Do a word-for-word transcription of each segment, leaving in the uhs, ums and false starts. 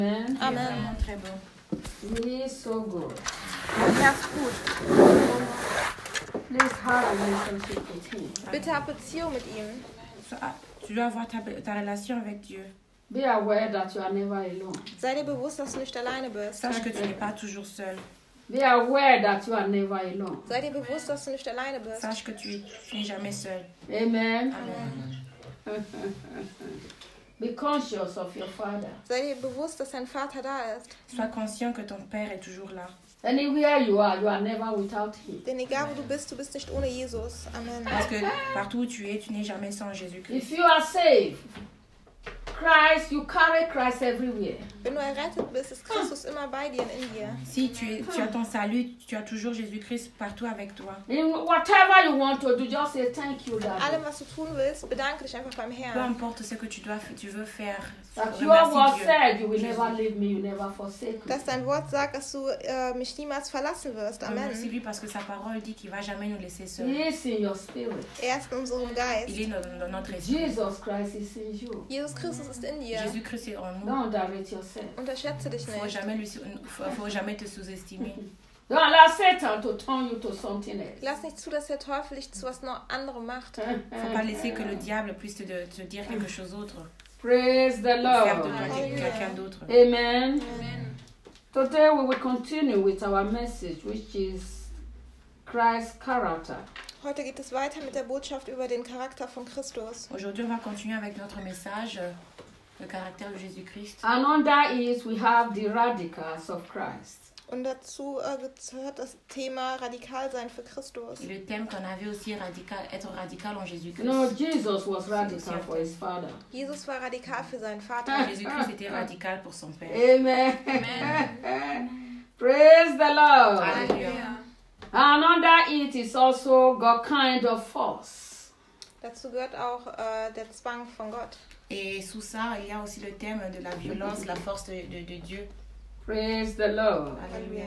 Amen. Amen. Très bon. He is so good. Er ist gut. Please have a relationship with him. Bitte hab Beziehung mit ihm. So, ah, tu dois avoir ta, ta relation avec Dieu. Be aware that you are never alone. Sei dir bewusst, dass du nicht alleine bist. Sache que tu n'es pas toujours seul. Be aware that you are never alone. Sei dir bewusst, dass du nicht alleine bist. Sache que tu, es, tu n'es jamais seul. Amen. Amen. Be conscious of your father. Sei dir bewusst, dass dein Vater da ist. Sois conscient que ton Père est toujours là. Anywhere you are, you are never without him. Denn egal wo du bist, du bist nicht ohne Jesus. Amen. Parce que partout où tu es, tu n'es jamais sans Jésus-Christ. If you are saved, Christ, you carry Christ everywhere. Wenn du errettet bist, ist Christus immer bei dir und in dir. Si tu, es, tu as ton salut, tu as toujours Jésus-Christ partout avec toi. In whatever you want to do, just say thank you, Daddy. Allem, was du tun willst, bedanke dich einfach beim Peu Herrn. importe ce que tu, dois, tu veux faire, That your word remercie Dieu. said you will Jésus. never leave me, you never forsake me. Dass dein Wort sagt, dass du äh, mich niemals verlassen wirst. Remercie Amen. lui parce que sa parole dit qu'il ne va jamais nous laisser He seuls. is in your spirit. Er ist in unserem Geist. Il est dans, dans notre esprit. Jesus Christ is in you. Jesus Christus ist in dir. Jésus-Christ est en nous. Don't underrate yourself. Unterschätze dich Il ne faut nicht. jamais, lui, faut, faut jamais te sous-estimer. Don't allow Satan to turn you to something else. Lass nicht zu, dass der Teufel dich zu was noch anderem macht. Il ne faut pas laisser que le diable puisse te, te dire quelque chose d'autre. Praise the Faire de Lord. toi quelqu'un d'autre. Amen. Amen. Today we will continue with our message, which is Christ's character. Heute geht es weiter mit der Botschaft über den Charakter von Christus. Aujourd'hui, on va continuer avec notre message, euh, le caractère de Jésus-Christ. And under it we have the radicals of Christ. Und dazu äh, gehört das Thema Radikalsein für Christus. Et le thème qu'on avait aussi, radical, être radical en Jésus-Christ. You know, Jesus was radical for his father. Jesus war radikal für seinen Vater. Jésus-Christ était radical pour son Père. Amen. Praise the Lord. Alléluia. And under it is also God kind of force. Dazu gehört auch äh, der Zwang von Gott. Et sous ça, il y a aussi le thème de la violence, la force de, de, de Dieu. Praise the Lord. Alléluia.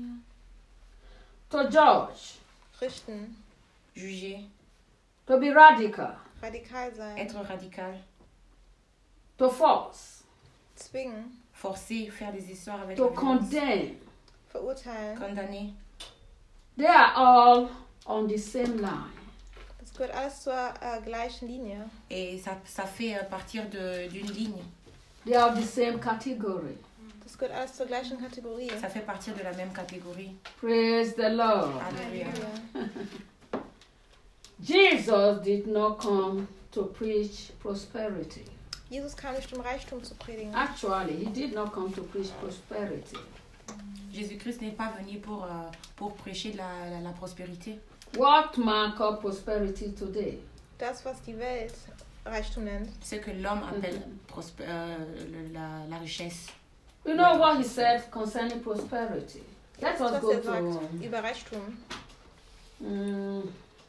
To judge, Richten, Juger, to be radical, radikal sein, être radical, to force, zwingen, forcer, faire des histoires avec to la violence, condemn. verurteilen. condamner. They are all on the same line. Das gehört alles zur äh, gleichen Linie. Et ça, ça fait euh, partir de- d'une ligne. They are the same category. Das gehört alles zur gleichen Kategorie. Ça fait partir de la même catégorie. Praise the Lord. Alléluia. Halleluja. Jesus did not come to preach prosperity. Jesus kam nicht, um Reichtum zu predigen. Actually, he did not come to preach prosperity. Jésus-Christ n'est pas venu pour, euh, pour prêcher de la, la, la prospérité. What man call prosperity today? Das, was die Welt Reichtum nennt. Ce que l'homme appelle prosp- euh, le- la, la richesse. You know what he said concerning prosperity? Let Das, us was go er to sagt über Reichtum. um,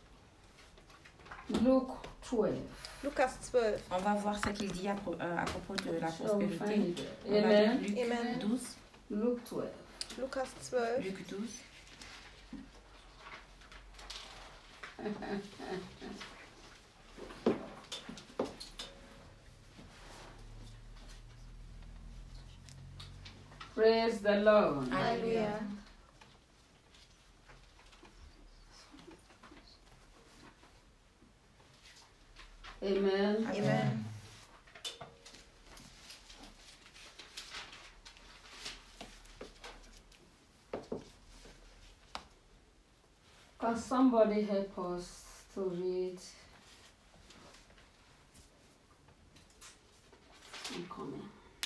Luke twelve. Lukas zwölf. On va voir ce qu'il dit à, pro- euh, à propos de la Shall we prospérité. find it? On va Amen. lire Luc Amen. douze. Luke twelve. Lukas zwölf. Luc douze. Praise the Lord. Halleluja. Amen. Amen. Can somebody help us to read? I'm coming.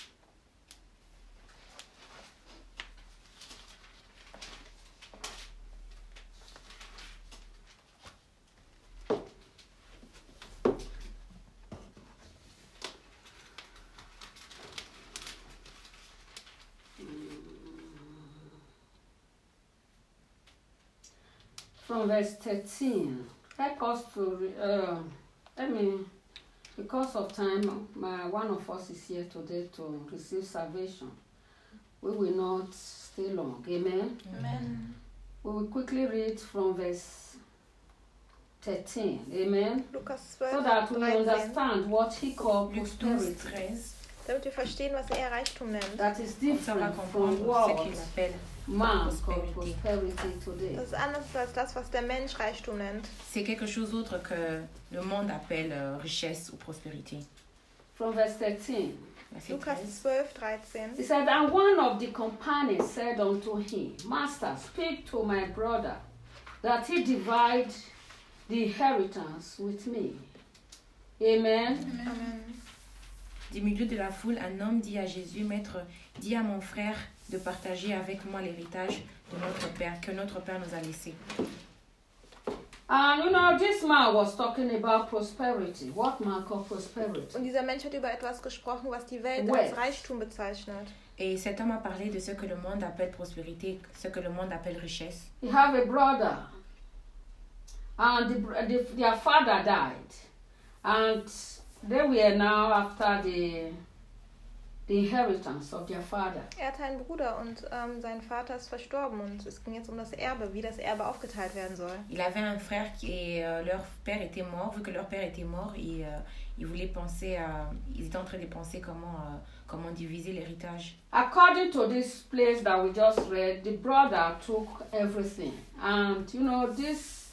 From verse thirteen, help us to, re- uh, I mean, because of time, my, one of us is here today to receive salvation. We will not stay long. Amen. Amen. We will quickly read from verse thirteen. Amen. Lukas So zwölf. that we dreizehn. understand what he called Luc douze, prosperity. treize. Damit wir verstehen, was er Reichtum nennt. That is Comme ça, on va different from comprendre ce what qu'il appelle. man calls Prosperity. prosperity today. Das ist anders als das, was der Mensch Reichtum nennt. C'est quelque chose d'autre que le monde appelle euh, richesse ou prospérité. From verse thirteen. Verset Lukas treize. zwölf, dreizehn. He said, and one of the companions said unto him, Master, speak to my brother, that he divide the inheritance with me. Amen. Amen. Du milieu de la foule, un homme dit à Jésus, Maître, dis à mon frère de partager avec moi l'héritage de notre Père, que notre Père nous a laissé. And you know, this man was talking about prosperity. What man called prosperity? Und dieser Mensch hat über etwas gesprochen, was die Welt Wealth. als Reichtum bezeichnet. Et cet homme a parlé de ce que le monde appelle prospérité, ce que le monde appelle richesse. He have a brother, and the, the, their father died, and they were now after the the inheritance of their father. Er hatte einen Bruder und ähm, sein Vater ist verstorben und es ging jetzt um das Erbe, wie das Erbe aufgeteilt werden soll. Il avait un frère qui et euh, leur père était mort. Vu que leur père était mort, ils, euh, ils voulaient penser à, ils étaient en train de penser comment euh, comment diviser l'héritage. According to this place that we just read, the brother took everything, and you know this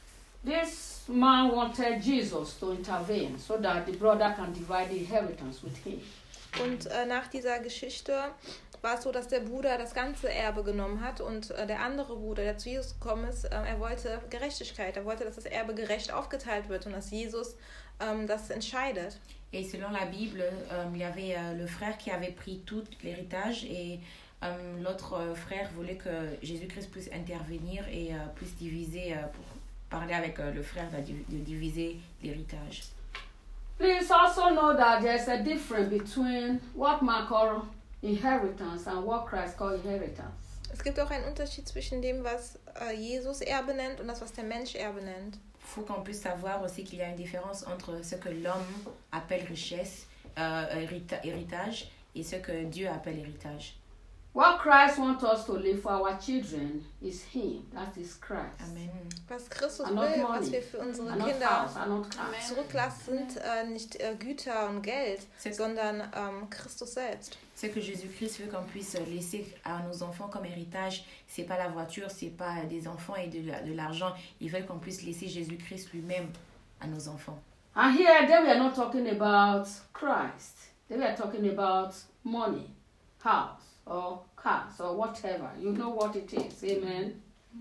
this man wanted Jesus to intervene so that the brother can divide the inheritance with him. Und äh, nach dieser Geschichte war es so, dass der Bruder das ganze Erbe genommen hat und äh, der andere Bruder, der zu Jesus gekommen ist, äh, er wollte Gerechtigkeit, er wollte, dass das Erbe gerecht aufgeteilt wird und dass Jesus ähm, das entscheidet. Et selon la Bible, euh, il y avait euh, le frère qui avait pris tout l'héritage et euh, l'autre euh, frère voulait que Jésus-Christ puisse intervenir et euh, puisse diviser, euh, pour parler avec euh, le frère de, de diviser l'héritage. Please also know that there's a difference between what man call inheritance and what Christ call inheritance. Es gibt auch einen Unterschied zwischen dem, was äh, Jesus Erbe nennt und das, was der Mensch Erbe nennt. Il faut qu'on puisse savoir aussi qu'il y a une différence entre ce que l'homme appelle richesse, euh, hérita- héritage, et ce que Dieu appelle héritage. What Christ wants us to leave for our children is Him. That is Christ. Amen. Was Christus And not will, money. was wir für unsere And not Kinder house, and not car. zurücklassen, sind äh, nicht äh, Güter und Geld, C'est- sondern ähm, Christus selbst. Ce que Jésus-Christ veut qu'on puisse laisser à nos enfants comme héritage, c'est pas la voiture, c'est pas des enfants et de, la- de l'argent. Ils veulent qu'on puisse laisser Jésus-Christ lui-même à nos enfants. And here they were not talking about Christ. They were talking about money, house, or cars, or whatever. You know what it is. Amen.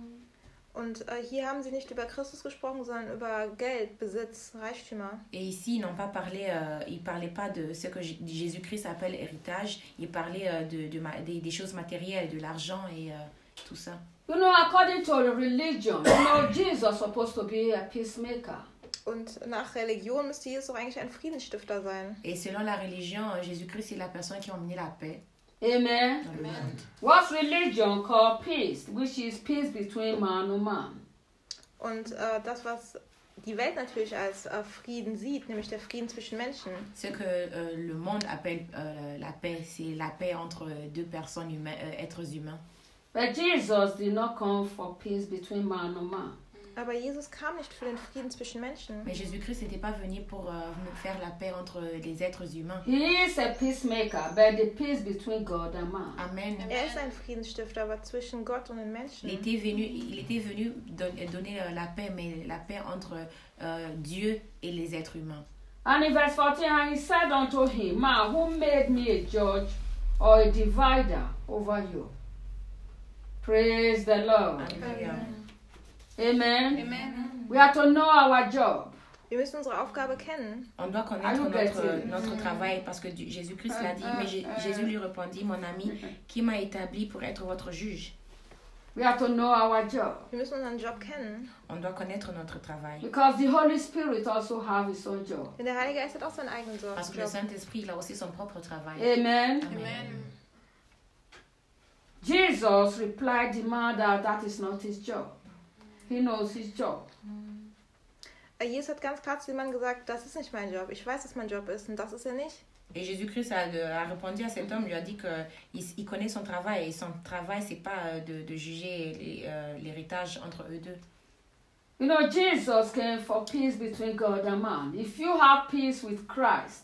Und äh, hier haben sie nicht über Christus gesprochen, sondern über Geld, Besitz, Reichtümer. Et ici, ils n'ont pas parlé, euh, ils parlaient pas de ce que J- Jésus-Christ appelle héritage. Ils parlaient euh, de, de ma- des, des choses matérielles, de l'argent et euh, tout ça. You know, according to the religion, you know, Jesus was supposed to be a peacemaker. Und nach Religion müsste Jesus doch eigentlich ein Friedensstifter sein. Et selon la religion, euh, Jésus-Christ est la personne qui a emmené la paix Amen. dans le monde. What's religion called peace, which is peace between man and man. Und äh, das, was die Welt natürlich als äh, Frieden sieht, nämlich der Frieden zwischen Menschen. Ce que euh, le monde appelle euh, la paix, c'est la paix entre deux personnes, humains, euh, êtres humains. But Jesus did not come for peace between man and man. Aber Jesus kam nicht für den Frieden zwischen Menschen. Mais Jésus-Christ n'était pas venu pour euh, faire la paix entre les êtres humains. He is a peacemaker, but the peace between God and man. Amen. Er ist ein Friedensstifter, aber zwischen Gott und den Menschen. Il était venu, il était venu don- donner euh, la paix, mais la paix entre euh, Dieu et les êtres humains. And in verse fourteen, and he said unto him, Man, who made me a judge or a divider over you? Praise the Lord. Alléluia. Amen. Amen. We have to know our job. Wir müssen unsere Aufgabe kennen. On doit Are connaître you notre, getting? notre travail parce que Dieu- Jésus-Christ l'a dit, Uh, uh, mais Jé- uh. Jésus lui répondit, mon ami, qui m'a établi pour être votre juge? We have to know our job. Wir müssen unseren Job kennen. On doit connaître notre travail. Because the Holy Spirit also have his own job. Denn der Heilige Geist hat auch seinen eigenen Job. Parce que le Saint-Esprit, il a aussi son propre travail. Amen. Amen. Jesus replied the man that that is not his job. He knows his job. Äh, Jesus hat ganz klar zu dem Mann gesagt, das ist nicht mein Job. Ich weiß, was mein Job ist und das ist er nicht. Et Jésus-Christ a, a répondu à cet homme, lui a dit qu'il il connaît son travail. Et son travail, c'est pas euh, de, de juger les, euh, l'héritage entre eux deux. You know, Jesus came for peace between God and man. If you have peace with Christ,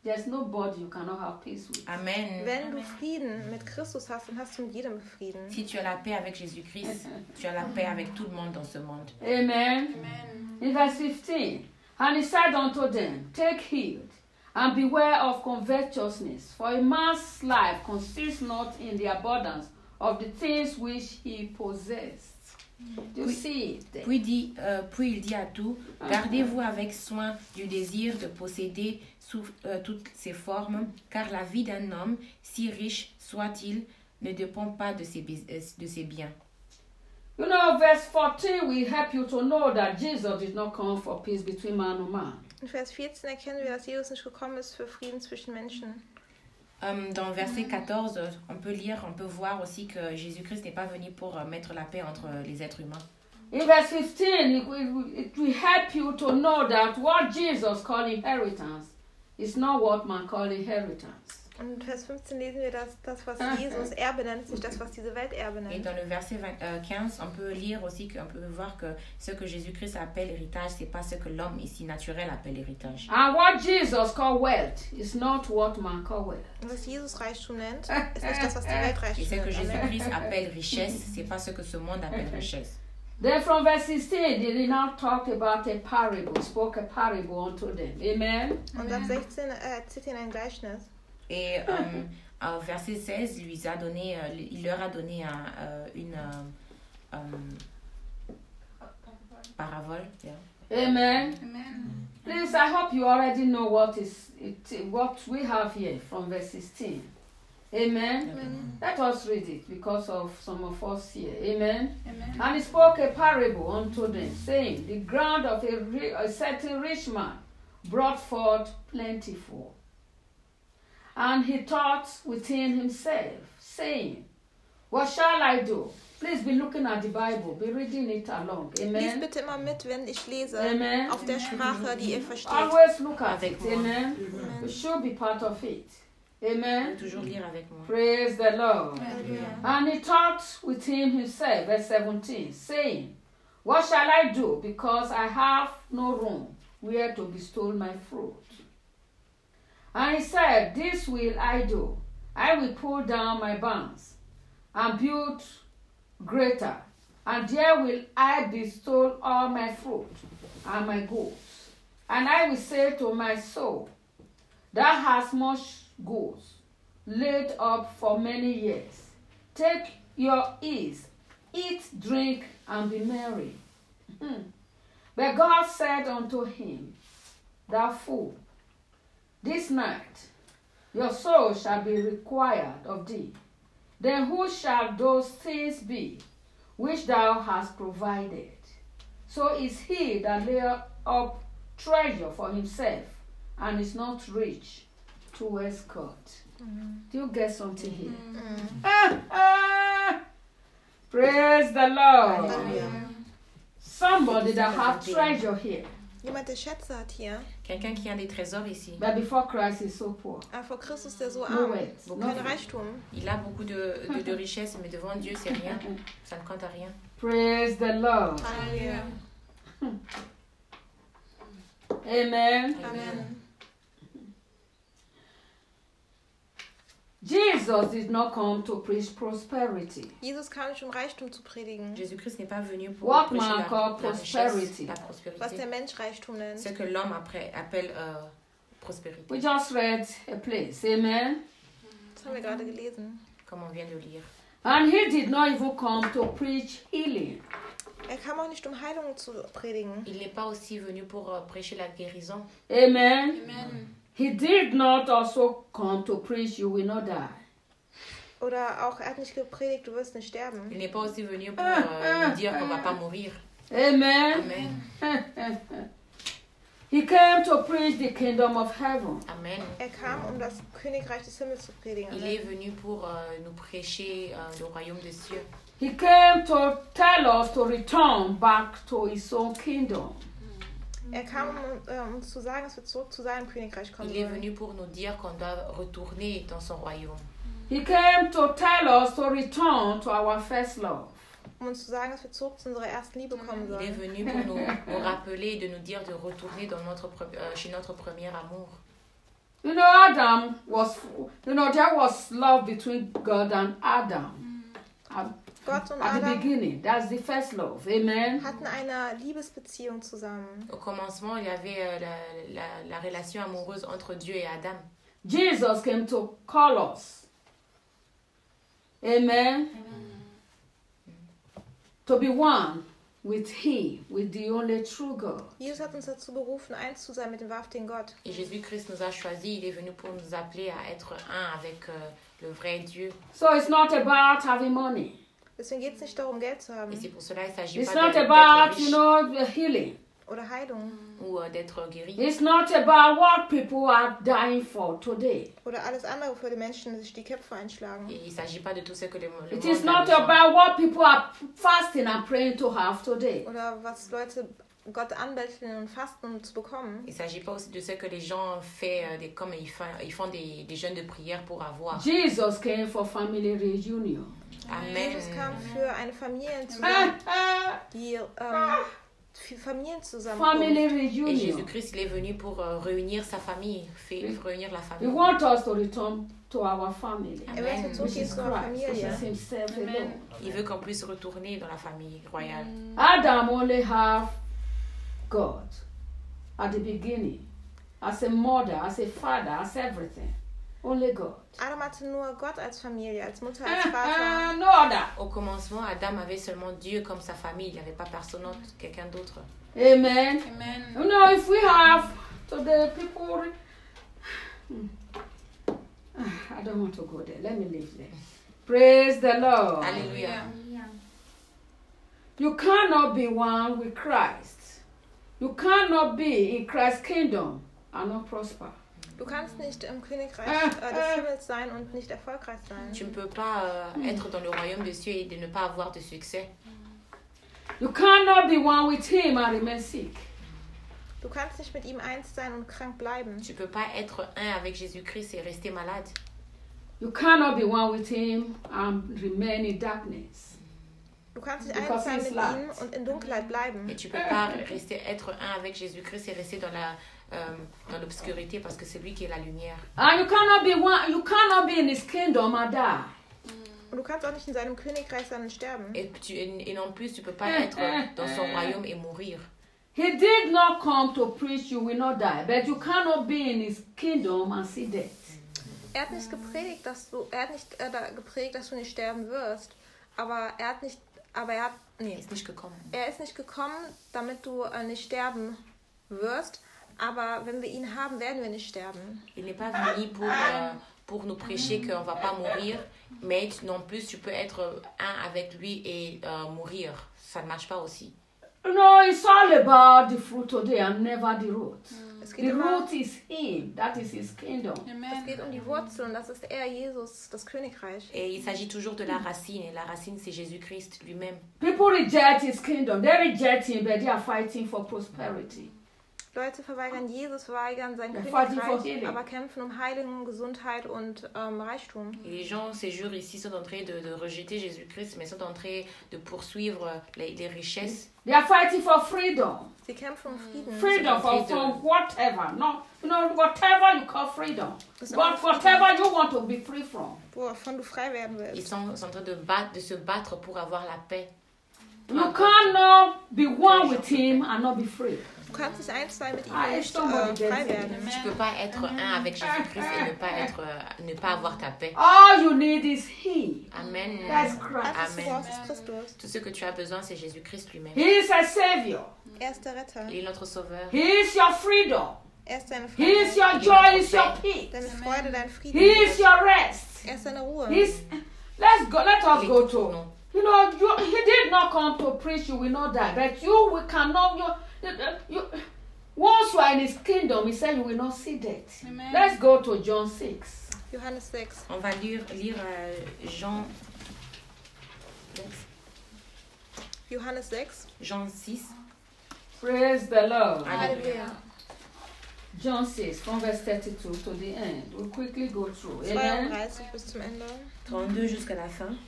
there's nobody you cannot have peace with. Amen. Wenn du Frieden mit Christus hast, dann hast du mit jedem Frieden. Si tu as la paix avec Jésus-Christ, tu as la paix avec tout le monde dans ce monde. Amen. Amen. In verse fifteen, and he said unto them, take heed, and beware of covetousness, for a man's life consists not in the abundance of the things which he possessed. Do you Oui. see it? Puis, dit, euh, puis il dit à tout, gardez-vous avec soin du désir de posséder sous euh, toutes ses formes, car la vie d'un homme, si riche soit-il, ne dépend pas de ses, bis- euh, de ses biens. You know, verse fourteen will help you to know that Jesus did not come for peace between man and man. In Vers vierzehn erkennen wir, dass Jesus nicht gekommen ist für Frieden zwischen Menschen. Euh, dans verset quatorze, on peut lire, on peut voir aussi que Jésus-Christ n'est pas venu pour euh, mettre la paix entre les êtres humains. In verse fifteen, it will, it will help you to know that what Jesus called inheritance is not what man call inheritance. Und in Vers fünfzehn lesen wir, dass das, was Jesus Erbe nennt, ist nicht das, was diese Welt Erbe Et nennt. dans le verset vingt, euh, quinze, on peut lire aussi, qu'on peut voir que ce que Jésus-Christ appelle héritage, c'est pas ce que l'homme ici naturel appelle héritage. And what Jesus called wealth is not what man call wealth. Und was Jesus Reichtum nennt, ist nicht das, was die Welt Et Reichtum ce que nennt. Amen. Jésus-Christ appelle richesse, c'est pas ce que ce monde appelle richesse. Then from verse sixteen, they did not talk about a parable, spoke a parable unto them. Amen. Und ab sechzehn äh, erzählt ihn ein Gleichnis. Et euh, au verset seize, il, lui a donné, euh, il leur a donné un, euh, une euh, euh, parabole. Yeah. Amen. Please, I hope you already know what is it, what we have here from verse sixteen. Amen. Amen. Let us read it because of some of us here. Amen. Amen. And he spoke a parable unto them, saying, the ground of a, ri- a certain rich man brought forth plentiful. And he thought within himself, saying, what shall I do? Please be looking at the Bible, be reading it along. Lies Amen. bitte immer mit, wenn ich lese, Amen. auf der Sprache, die ihr versteht. Always look at Avec it. moi. Amen. We should be part of it. Amen. Toujours lire avec moi. Praise the Lord. Hallelujah. And he thought within himself, verse seventeen, saying, what shall I do? Because I have no room where to bestow my fruit. And he said, this will I do. I will pull down my barns and build greater, and there will I bestow all my fruit and my goods. And I will say to my soul, thou hast much goods laid up for many years. Take your ease, eat, drink, and be merry. Hmm. But God said unto him, thou fool, this night your soul shall be required of thee. Then who shall those things be which thou hast provided? So is he that layeth up treasure for himself and is not rich towards God. Mhm. Do you get something here? Mhm. Ah, ah. Praise the Lord. Halleluja. Somebody that have treasure here, Jemand, der Schätze hat hier, Quelqu'un qui a des trésors ici. but before Christ is so poor. aber vor Christus der so No arm, wealth, kein nothing. Reichtum. Il a beaucoup de, de, de richesses, mais devant Dieu, c'est rien. Ça ne compte à rien. Praise the Lord. Halleluja. Amen. Amen. Jesus did not come to preach prosperity. Jesus kam nicht, um Reichtum zu predigen, Jésus-Christ n'est pas venu pour What prêcher man la, call la richesse, prosperity. la was prospérité. der Mensch Reichtum nennt. Ce que l'homme après appelle euh, prospérité, We just read a place. Amen. Das haben wir gerade gelesen. comme on vient de lire. And he did not even come to preach healing. Er kam auch nicht, um Heilung zu predigen. Il n'est pas aussi venu pour euh, prêcher la guérison. Amen. Amen. He did not also come to preach you will not die. Oder auch, er hat nicht gepredigt, du wirst nicht sterben. Il n'est pas aussi venu pour euh, nous dire qu'on ne va pas mourir. Amen. Amen. He came to preach the kingdom of heaven. Amen. Er kam, um das Königreich des Himmels zu predigen. Il est venu pour euh, nous prêcher euh, le royaume des cieux. He came to tell us to return back to his own kingdom. Er kam, um äh, uns zu sagen, dass wir zurück zu seinem Königreich kommen Il est sollen. venu pour nous dire qu'on doit retourner dans son royaume. He came to tell us to return to our first love. Um uns zu sagen, dass wir zurück zu unserer ersten Liebe kommen Il est sollen. venu pour nous, nous rappeler, de nous dire de retourner dans notre, pre- euh, chez notre premier amour. You know, Adam was, you know, there was love between God and Adam. At, Gott und at the Adam beginning, that's the first love. Amen. hatten eine Liebesbeziehung zusammen. Au commencement, il y avait euh, la, la, la relation amoureuse entre Dieu et Adam. Jesus came to call us. Amen. To be one with Him, with the only true God. Jesus hat uns dazu berufen, eins zu sein mit dem wahrhaftigen Gott. Et Jésus-Christ nous a choisis, il est venu pour nous appeler à être un avec euh, le vrai Dieu. So it's not about having money. Deswegen geht es nicht darum, Geld zu haben Et c'est pour cela qu'il ne s'agit It's pas not de- d'être about, you riche know, the healing. oder Heilung ou euh, d'être guéri. It's not about what people are dying for today. oder alles andere für die Menschen, die sich die Köpfe einschlagen. Et il ne s'agit pas de tout ce que le, le It monde is a not besoin. about what people are fasting and praying to have today. Oder was Leute Gott anbetteln und fasten, um zu bekommen. Il ne s'agit pas aussi de ce que les gens font, euh, des, comme ils font, ils font des, des jeûnes de prière pour avoir. Jesus came for family reunion. Amen. Jesus kam für eine Familienzusammenkunft, Ah, die ähm, für Familienzusammenkunft. family Et reunion. Jésus-Christ, il est venu pour euh, réunir sa famille, fait, réunir la He famille. wants us to return to our family, Er will Amen. uns which zurückgehen is zu unserer Christ, which Familie. is Himself alone. Il veut qu'on puisse retourner dans la famille royale. Adam only have God at the beginning, as a mother, as a father, as everything. Only God. Adam hatte nur Gott als Familie, als Mutter, Ah, als Vater. ah, no other. Au commencement, Adam avait seulement Dieu comme sa famille. Il n'y avait pas personne autre, quelqu'un d'autre. Amen. Amen. You know, if we have today people, Hmm. Ah, I don't want to go there. Let me leave there. Praise the Lord. Alléluia. You cannot be one with Christ. You cannot be in Christ's kingdom and not prosper. Du kannst nicht im Königreich äh, des Himmels sein und nicht erfolgreich sein. Tu ne peux pas euh, être dans le royaume des cieux et de ne pas avoir de succès. You cannot be one with Him and remain sick. Du kannst nicht mit ihm eins sein und krank bleiben. Tu ne peux pas être un avec Jésus-Christ et rester malade. You cannot be one with Him and remain in darkness. Du kannst nicht Because eins sein he's mit light. ihm und in Dunkelheit bleiben. Et tu ne peux pas rester, être un avec Jésus-Christ et rester dans la euh, dans l'obscurité parce que c'est lui qui est la lumière. And you cannot be one. You cannot be in His kingdom and die. Und du kannst auch nicht in seinem Königreich sein und sterben. Et, tu, et non plus, tu ne peux pas être dans son royaume et mourir. He did not come to preach you will not die, but you cannot be in His kingdom and see death. Er hat nicht gepredigt, dass du, er hat nicht äh, da geprägt, dass du nicht sterben wirst. Aber er hat nicht, aber er hat, Il nee, n'est nicht gekommen. er ist nicht gekommen, damit du äh, nicht sterben wirst. Aber wenn wir ihn haben, werden wir nicht sterben. Il n'est pas venu pour, euh, pour nous prêcher qu'on ne va pas mourir, mais non plus tu peux être un avec lui et euh, mourir. Ça ne marche pas aussi. You know, it's all about the fruit today and never the root. Es geht, The immer, root is Him. That is His kingdom. es geht um die Wurzel und das ist er, Jesus, das Königreich. Et il s'agit toujours de la racine, et la racine c'est Jésus-Christ lui-même. People reject His kingdom. They reject Him, but they are fighting for prosperity. Leute verweigern Jesus, verweigern sein Ja, fighting for Königreich, healing. aber kämpfen um Heilung, Gesundheit und ähm, Reichtum. Et les gens, ces jours ici, sont en train de, de rejeter Jésus-Christ, mais sont en train de poursuivre les, les richesses. They are fighting for freedom. Sie kämpfen um Frieden. Freedom for, from whatever. No, you know, whatever you call freedom. Das What, whatever you want to be free from. wovon du frei werden Ils willst. sont, sont en train de, battre, de se battre pour avoir la paix. You cannot be one with Him and not be free. Du kannst nicht eins sein mit ihm Ah, und ist nicht doch mal äh, die frei Grenze. werden. Tu ne peux pas être un avec Jésus-Christ et ne pas, être, euh, ne pas avoir ta paix. All you need is Him. Amen. That's Christ. Alles, was du Amen. brauchst, ist Christus. Tout ce que tu as besoin, c'est Jésus-Christ lui-même. He is a Savior. Er ist der Retter. Il est notre sauveur. He is your freedom. Er ist deine He is Freiheit. your joy. He is your peace. Deine Freude, dein Frieden. He is your rest. Er ist deine Ruhe. He's, let's go. Let us Il est go tout pour to. nous. You know, you, He did not come to preach. You will not die, but you will cannot. You, you, once you are in His kingdom, He said you will not see death. Amen. Let's go to John six. Johannes sechs. On va lire, lire euh, Jean, Johannes sechs. Jean six. Praise the Lord. Halleluja. John six, from verse thirty-two to the end. We'll quickly go through. Amen. zweiunddreißig bis zum Ende. trente-deux jusqu'à la fin.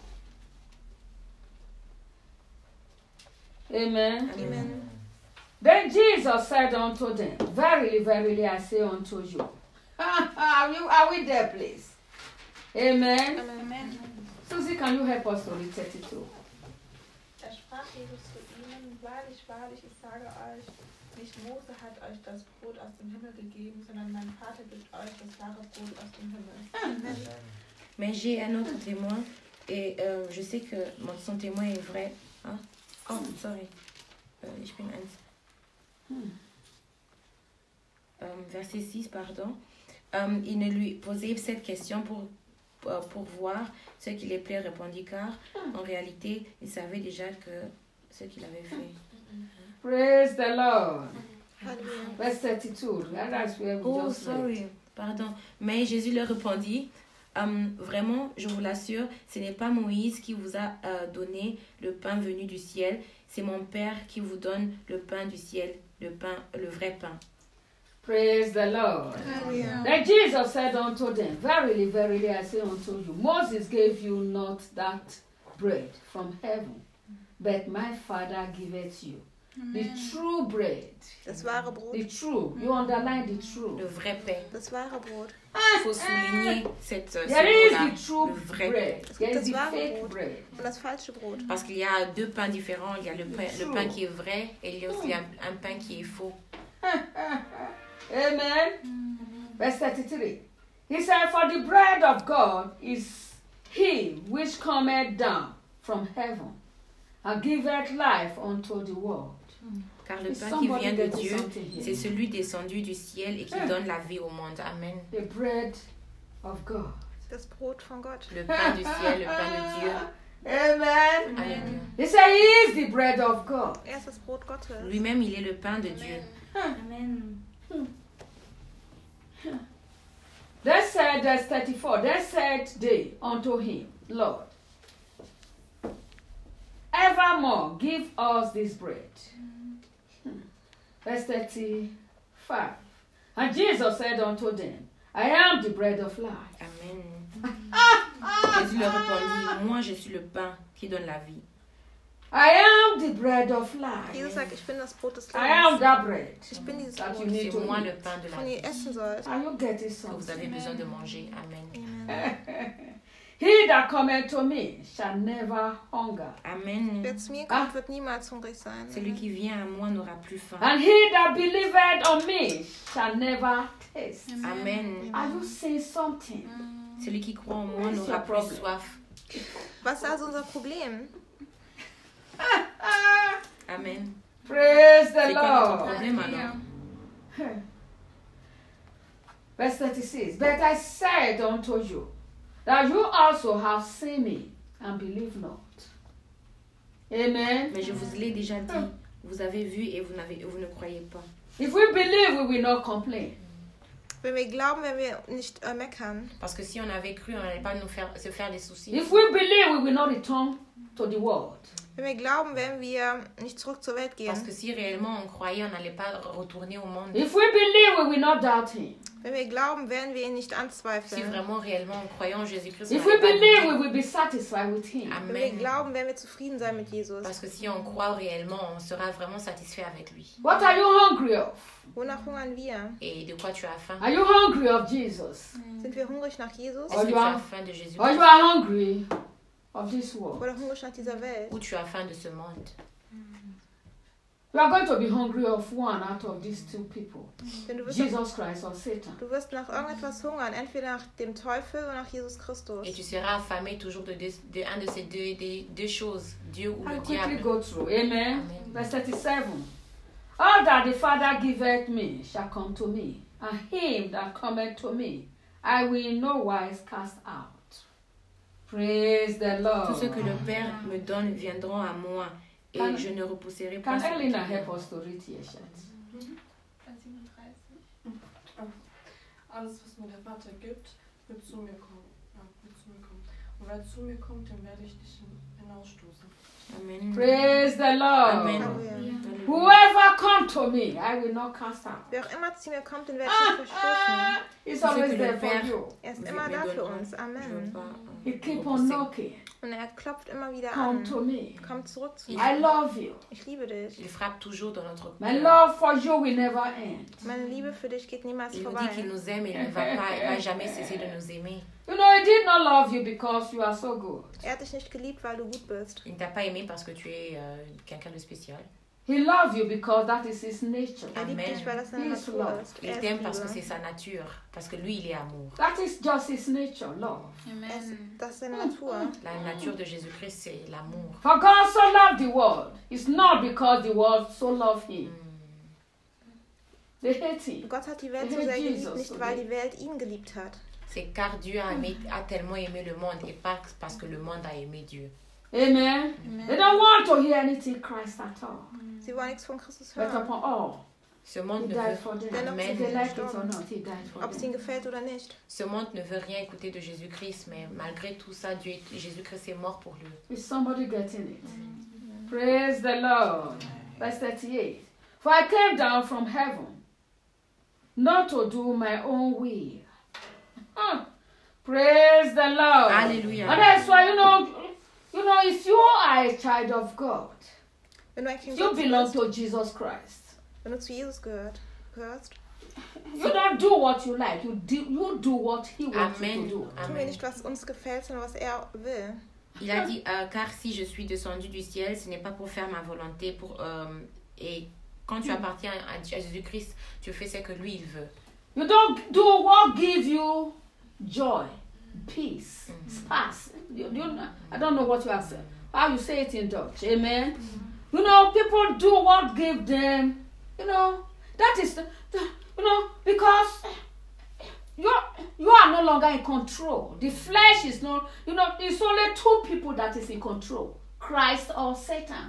Amen. Amen. Then Jesus said unto them, Verily, verily, I say unto you, are, you, are we there, please? Amen. Amen. Susie, can you help us to read thirty-two? Da sprach Jesus zu ihnen: Wahrlich, wahrlich, ich sage euch, nicht Mose hat euch das Brot aus dem Himmel gegeben, sondern mein Vater gibt euch das wahre Brot aus dem Himmel. Mais j'ai un autre témoin et euh, je sais que mon- son témoin est vrai. Hein? Oh, sorry. Euh, ich bin eins. Hmm. Euh, verset six, pardon. Euh, il ne lui posait cette question pour, pour, pour voir ce qui les plaît, répondit, car en réalité, il savait déjà que ce qu'il avait fait. Praise the Lord. Halleluja. Verse thirty-two. That's where we Oh, just read. sorry, pardon. Mais Jésus leur répondit, euh, vraiment, je vous l'assure, ce n'est pas Moïse qui vous a euh, donné le pain venu du ciel, c'est mon Père qui vous donne le pain du ciel, le pain, le vrai pain. Praise the Lord. Halleluja. Then Jesus said unto them, Verily, verily, I say unto you, Moses gave you not that bread from heaven, but my Father giveth you the true bread. Das wahre Brot. The true. You underline the Le true. vrai pain. Das wahre Brot. Il faut souligner cette, euh, ce There is mot-là, the true le vrai pain. bread. There is Das the wahre fake Brot. bread. Und das falsche Brot. Parce qu'il y a deux pains différents. Il y a le pain, le pain qui est vrai et il y a aussi un, un pain qui est faux. Amen. Verse thirty-three. He said, For the bread of God is he which cometh down from heaven and giveth life unto the world. Car le Is pain qui somebody vient de getting Dieu, something here? c'est celui descendu du ciel et qui Hmm. donne la vie au monde. Amen. The bread of God. Das Brot von Gott. Le pain du ciel, le pain de Dieu. Amen. Alléluia. He said, He is the bread of God. Er ist das Brot Gottes. Lui-même, il est le pain de Dieu. Amen. Then said, verse thirty-four, Then said they unto him, Lord, evermore give us this bread. Hmm. Verse thirty-five. And Jesus said unto them, I am the bread of life. Amen. Jésus leur répondit, moi je suis le pain qui donne la vie. I am the bread of life. Jesus sagt, ich bin das Brot des I am Lebens. that bread Ich bin dieses that you Brot, need C'est to moi le eat. pain de la von vie ihr essen sollt. Are you getting que vous something? avez besoin de manger. Amen. Amen. He that cometh to me shall never hunger. Amen. Wer zu mir kommt, wird niemals hungrig sein. Celui qui vient à moi n'aura plus faim. And he that believeth on me shall never taste. Amen. Are you saying something? Celui qui croit en moi What's n'aura your plus problem? soif. Was ist also unser Problem? Amen. Praise the C'est quoi notre Lord. problème alors? Verse thirty-six. But I said unto you that you also have seen me and believe not. Amen. Mais je vous l'ai déjà dit. Vous avez vu et vous, n'avez, vous ne croyez pas. If we believe, we will not complain. Wenn wir glauben, wenn wir nicht äh, meckern. Parce que si on avait cru, on n'allait pas nous faire, se faire des soucis. If we believe, we will not return to the world. Wenn wir glauben, werden wir nicht zurück zur Welt gehen. Parce que si réellement on croyait, on n'allait pas retourner au monde. If we believe, we will not doubt him. Wenn wir glauben, werden wir ihn nicht Si anzweifeln. vraiment, réellement, on croyait en Jésus-Christ, on If we n'allait pas believe, douter. we will be satisfied with him. Wenn wir Amen. glauben, werden wir zufrieden sein mit Jesus. Parce que si on croit réellement, on sera vraiment satisfait avec lui. What are you hungry of? Wonach hungern wir? Et de quoi tu as faim? Are you hungry of Jesus? Sind wir hungrig nach Jesus? Est-ce que tu you as are- faim de Jésus? Or you are hungry of this world? Oder hungrig nach dieser Welt? Ou tu as faim de ce monde? You are going to be hungry of one out of these two people, Denn du wirst, Jesus Christ or Satan. du wirst nach irgendetwas hungern, entweder nach dem Teufel oder nach Jesus Christus. Et tu seras affamé toujours de, deux, de un de ces deux, des- deux choses, Dieu ou le I'll quickly diable. go through. Amen. Amen. Verse thirty-seven. All that the Father giveth me shall come to me, and him that cometh to me, I will in no wise cast out. Praise the Lord. Tout ce que le Père me donne viendront à moi, et Can- je ne repousserai Can pas celui qui Elena vient. help us to read here, Schatz? siebenunddreißig. Alles, was mir der Vater gibt, wird zu mir kommen. Ja, wird zu mir kommen. Und wer zu mir kommt, den werde ich nicht hinausstoßen. Amen. Praise the Lord. Amen. Halleluja. Whoever come to me, I will not cast out. Wer auch immer zu mir kommt, den werde ich nicht verstoßen. He's Tout ce always que there le for Père you. Er ist me immer da für donnera, uns. je veux Amen. pas, He euh, keep on repousser. knocking. Und er klopft immer wieder Come an. to me. Komm zurück zu Il- mir. I love you. Ich liebe dich. Il frappe toujours dans notre My cœur. love for you will never end. Meine Liebe für dich geht niemals Il nous vorbei. dit qu'il nous aime et il ne va, pas, il va jamais cesser de nous aimer. You know, he did not love you because you are so good. Er hat dich nicht geliebt, weil du gut bist. Il ne t'a pas aimé parce que tu es euh, quelqu'un de spécial. He loved you because that is his nature. Er liebt Amen. dich, weil das seine He is Natur love. ist. Il Er ist t'aime parce que Liebe. c'est sa nature. Parce que lui, il est amour. That is just his nature, love. Er ist, das ist seine Natur. La nature de Jésus-Christ, c'est l'amour. For God so loved the world. It's not because the world so loved him. They hate him. Gott hat die Welt so Er sehr hat geliebt, Jesus nicht weil die Welt ihn geliebt hat. C'est car Dieu a, aimé, a tellement aimé le monde et pas parce que le monde a aimé Dieu. Amen. They don't want to hear anything Christ at all. Sie wollen nichts von Christus But hören. upon all, Ce he monde, ne died veut, for them. Dennoch If sind they sie like it or gestorben. not, he died for Ob es them. ihnen gefällt oder nicht. ce monde ne veut rien écouter de Jésus-Christ, mais malgré tout ça, Dieu, Jésus-Christ est mort pour lui. Is somebody getting it? Praise the Lord. Verse thirty-eight. For I came down from heaven, not to do my own will. Huh. Praise the Lord. Alléluia. And that's why, you know, you know, if you are a child of God, Wenn du ein Kind you Gottes belong bist, to Jesus Christ. wenn du zu Jesus gehört, gehörst, You don't do what you like. You do, you do what he wants you Amen. to do. tun wir Amen. nicht, was uns gefällt, sondern was er will. Il a dit, euh, car si je suis descendu du ciel, ce n'est pas pour faire ma volonté. Pour, euh, et quand tu appartiens à, à Jésus-Christ, tu fais ce que lui, il veut. You don't do what gives you joy, peace, sparks. You, you, I don't know what you are saying. How you say it in Dutch. Amen. You know, people do what give them, you know, that is, the, the, you know, because you you are no longer in control. The flesh is not, you know, it's only two people that is in control, Christ or Satan.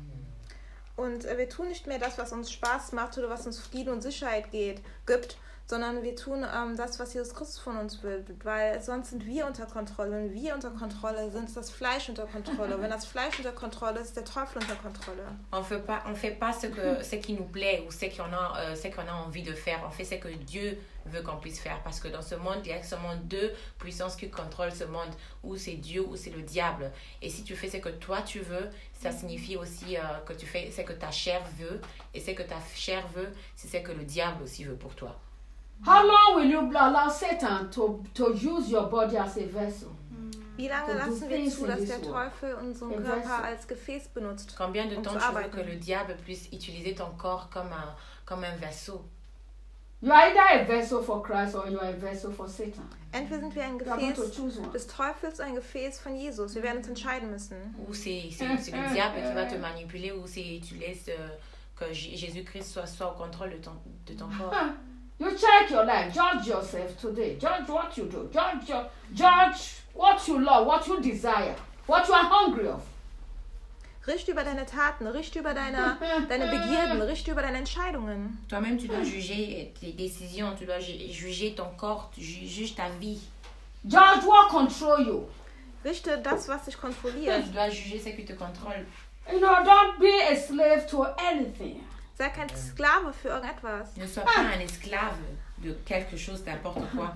Und äh, wir tun nicht mehr das, was uns Spaß macht oder was uns Frieden und Sicherheit geht, gibt, sondern wir tun ähm, das, was Jesus Christus von uns will, weil sonst sind wir unter Kontrolle. Wenn wir unter Kontrolle sind, ist das Fleisch unter Kontrolle. Wenn das Fleisch unter Kontrolle ist, ist der Teufel unter Kontrolle. On fait pas, on fait pas ce, que, ce qui nous plaît ou ce qu'on a, euh, ce qu'on a envie de faire. On fait ce que Dieu veut qu'on puisse faire. Parce que dans ce monde, il y a seulement deux puissances qui contrôlent ce monde. Ou c'est Dieu ou c'est le diable. Et si tu fais ce que toi tu veux, ça signifie aussi euh, que tu fais ce que ta chair veut. Et ce que ta chair veut, c'est ce que le diable aussi veut pour toi. How long will you allow Satan to, to use your body as a vessel? Wie lange Und du lassen wir fängst zu, in dass der this world. Teufel unseren Im Körper Vessel. als Gefäß benutzt? Combien de Um temps zu tu veux arbeiten. que le diable puisse utiliser ton corps comme un, comme un vaisseau? You are either a vessel for Christ or you are a vessel for Satan. Entweder sind wir ein You are going to Gefäß choose one. des Teufels oder ein Gefäß von Jesus. Wir werden uns entscheiden müssen. Ou c'est c'est- c'est le diable qui va te manipuler ou c'est tu laisses euh, que J- Jésus-Christ soit, soit au contrôle de ton, de ton corps. Huh. You check your life. Judge yourself today. Judge what you do. Judge your, judge what you love, what you desire, what you are hungry of. Richte über deine Taten, richte über deine, deine Begierden, richte über deine Entscheidungen. Toi-même, tu dois juger tes décisions, tu dois ju- juger ton corps, tu ju- juges ta vie. Judge what control you. Richte das, was dich kontrolliert. Tu dois juger ce qui te contrôle. You know, don't be a slave to anything. Sei kein Sklave für irgendetwas. Ne sois pas un esclave de quelque chose, n'importe quoi.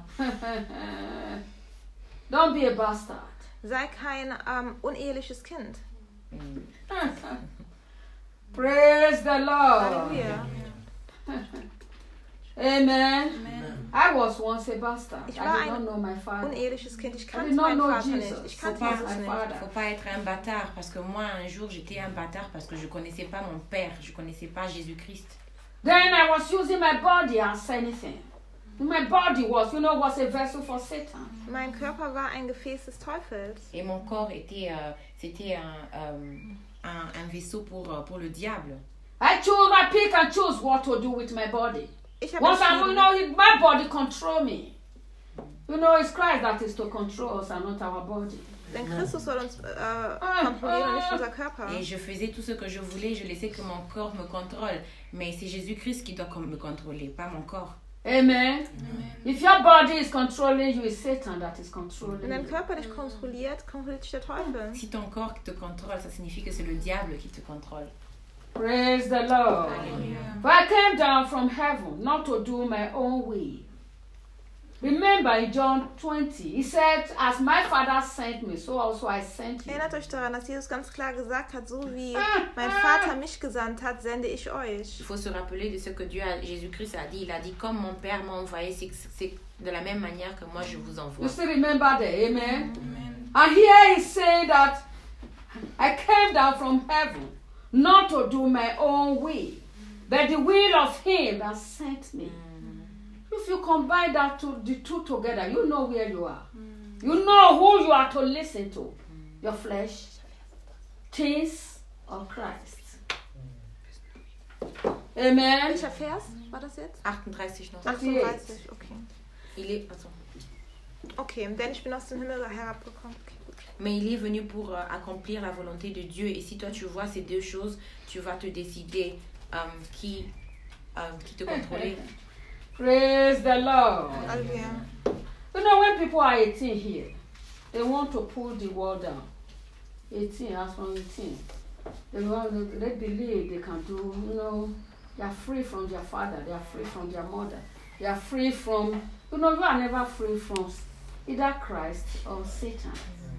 Don't be a bastard. Sei kein ähm, uneheliches Kind. Praise the Lord. Halleluja. Amen. I was once a bastard. Ich I war did not ein know my father. Uneheliches Kind. Ich I kannte did not meinen know Vater Jesus. nicht. Ich So kannte far, Jesus my nicht. father. Faut pas être un bâtard parce que moi un jour j'étais un bâtard parce que je connaissais pas mon père, je connaissais pas Jésus-Christ. Then I was using my body as anything. My body was, you know, was a vessel for Satan. Mein Körper war ein Gefäß des Teufels. Et mon corps était euh, c'était un, euh, un un vaisseau pour euh, pour le diable. I choose, I pick and choose what to do with my body. Ich habe Once I, you entschieden, know, it- my body control me. You know, it's Christ that is to control us and not our body. denn Christus soll uns äh, kontrollieren und nicht unser Körper. Et je faisais tout ce que je voulais, je laissais que mon corps me contrôle. Mais c'est Jésus-Christ qui doit com- me contrôler, pas mon corps. Amen. If your body is controlling you, it's Satan that is controlling Wenn dein you. Körper dich kontrolliert, kontrolliert dich der Teufel. Si ton corps te contrôle, ça signifie que c'est le diable qui te contrôle. Praise the Lord. For I came down from heaven not to do my own will, Remember in John twenty, he said, as my Father sent me, so also I sent you. Erinnert euch daran, dass Jesus ganz klar gesagt hat, so wie mein Vater mich gesandt hat, sende ich euch. Il faut se rappeler de ce que Dieu, a, Jésus-Christ a dit. Il a dit, comme mon Père m'a envoyé, c'est, c'est de la même manière que moi je vous envoie. You still remember that, amen? Amen. And here he said that I came down from heaven, not to do my own will, but the will of him that sent me. If you combine that to the two together, you know where you are. Mm. You know who you are to listen to. Mm. Your flesh, things, or Christ. Mm. Amen. Welcher Vers war das jetzt? achtunddreißig noch. achtunddreißig, okay. Il est, also. Okay, denn ich bin aus dem Himmel herabgekommen. Okay, gut. Mais il est venu pour euh, accomplir la volonté de Dieu. Et si toi tu vois ces deux choses, tu vas te décider um, qui, um, qui te contrôle. Praise the Lord. Hallelujah. You know, when people are eighteen here, they want to pull the wall down. eighteen, as from eighteen. They, want, they believe they can do, you know, they are free from their father, they are free from their mother, they are free from, you know, you are never free from either Christ or Satan.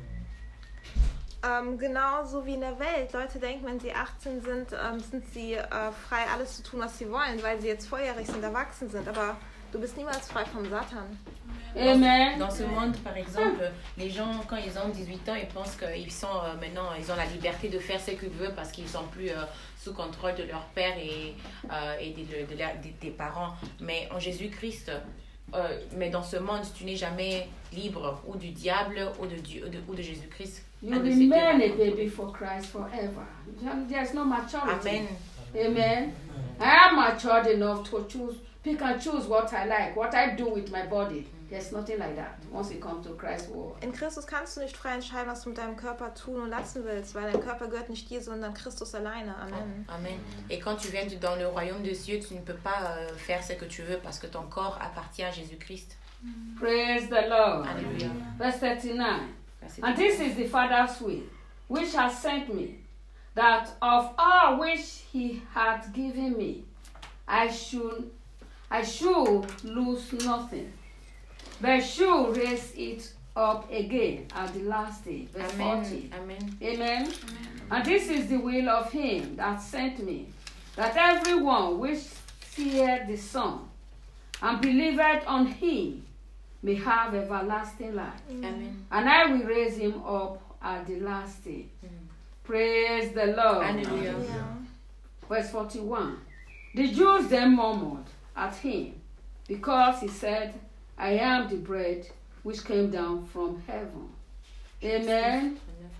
Ähm, genauso wie in der Welt. Leute denken, wenn sie achtzehn sind, ähm, sind sie äh, frei, alles zu tun, was sie wollen, weil sie jetzt volljährig sind, erwachsen sind. Aber du bist niemals frei vom Satan. Amen. Dans ce monde, par exemple, les gens, quand ils ont dix-huit ans, ils pensent qu'ils sont euh, maintenant, ils ont la liberté de faire ce qu'ils veulent parce qu'ils sont plus euh, sous contrôle de leur père et, euh, et de, de, de, de, des parents. Mais en Jésus-Christ, euh, mais dans ce monde, tu n'es jamais libre ou du diable ou de, Dieu, ou de, ou de Jésus-Christ. You remain a baby for Christ forever. There's no maturity. Amen. Amen. I am matured enough to choose, pick and choose what I like, what I do with my body. There's nothing like that once you come to Christ's word. In Christus kannst du nicht frei entscheiden, was du mit deinem Körper tun und lassen willst, weil dein Körper gehört nicht dir, sondern Christus alleine. Amen. Amen. Et quand tu viens dans le royaume des cieux, tu ne peux pas euh, faire ce que tu veux parce que ton corps appartient à Jésus-Christ. Praise the Lord. Alléluia. Verse thirty-nine. And this is the Father's will, which has sent me, that of all which he hath given me, I should, I should lose nothing, but should raise it up again at the last day. Verse Amen. forty. Amen. Amen. Amen. And this is the will of him that sent me, that everyone which seeth the Son and believeth on him may have everlasting life. Amen. And I will raise him up at the last day. Mm. Praise the Lord. Hallelujah. Verse forty-one. The Jews then murmured at him, because he said, I am the bread which came down from heaven. Amen.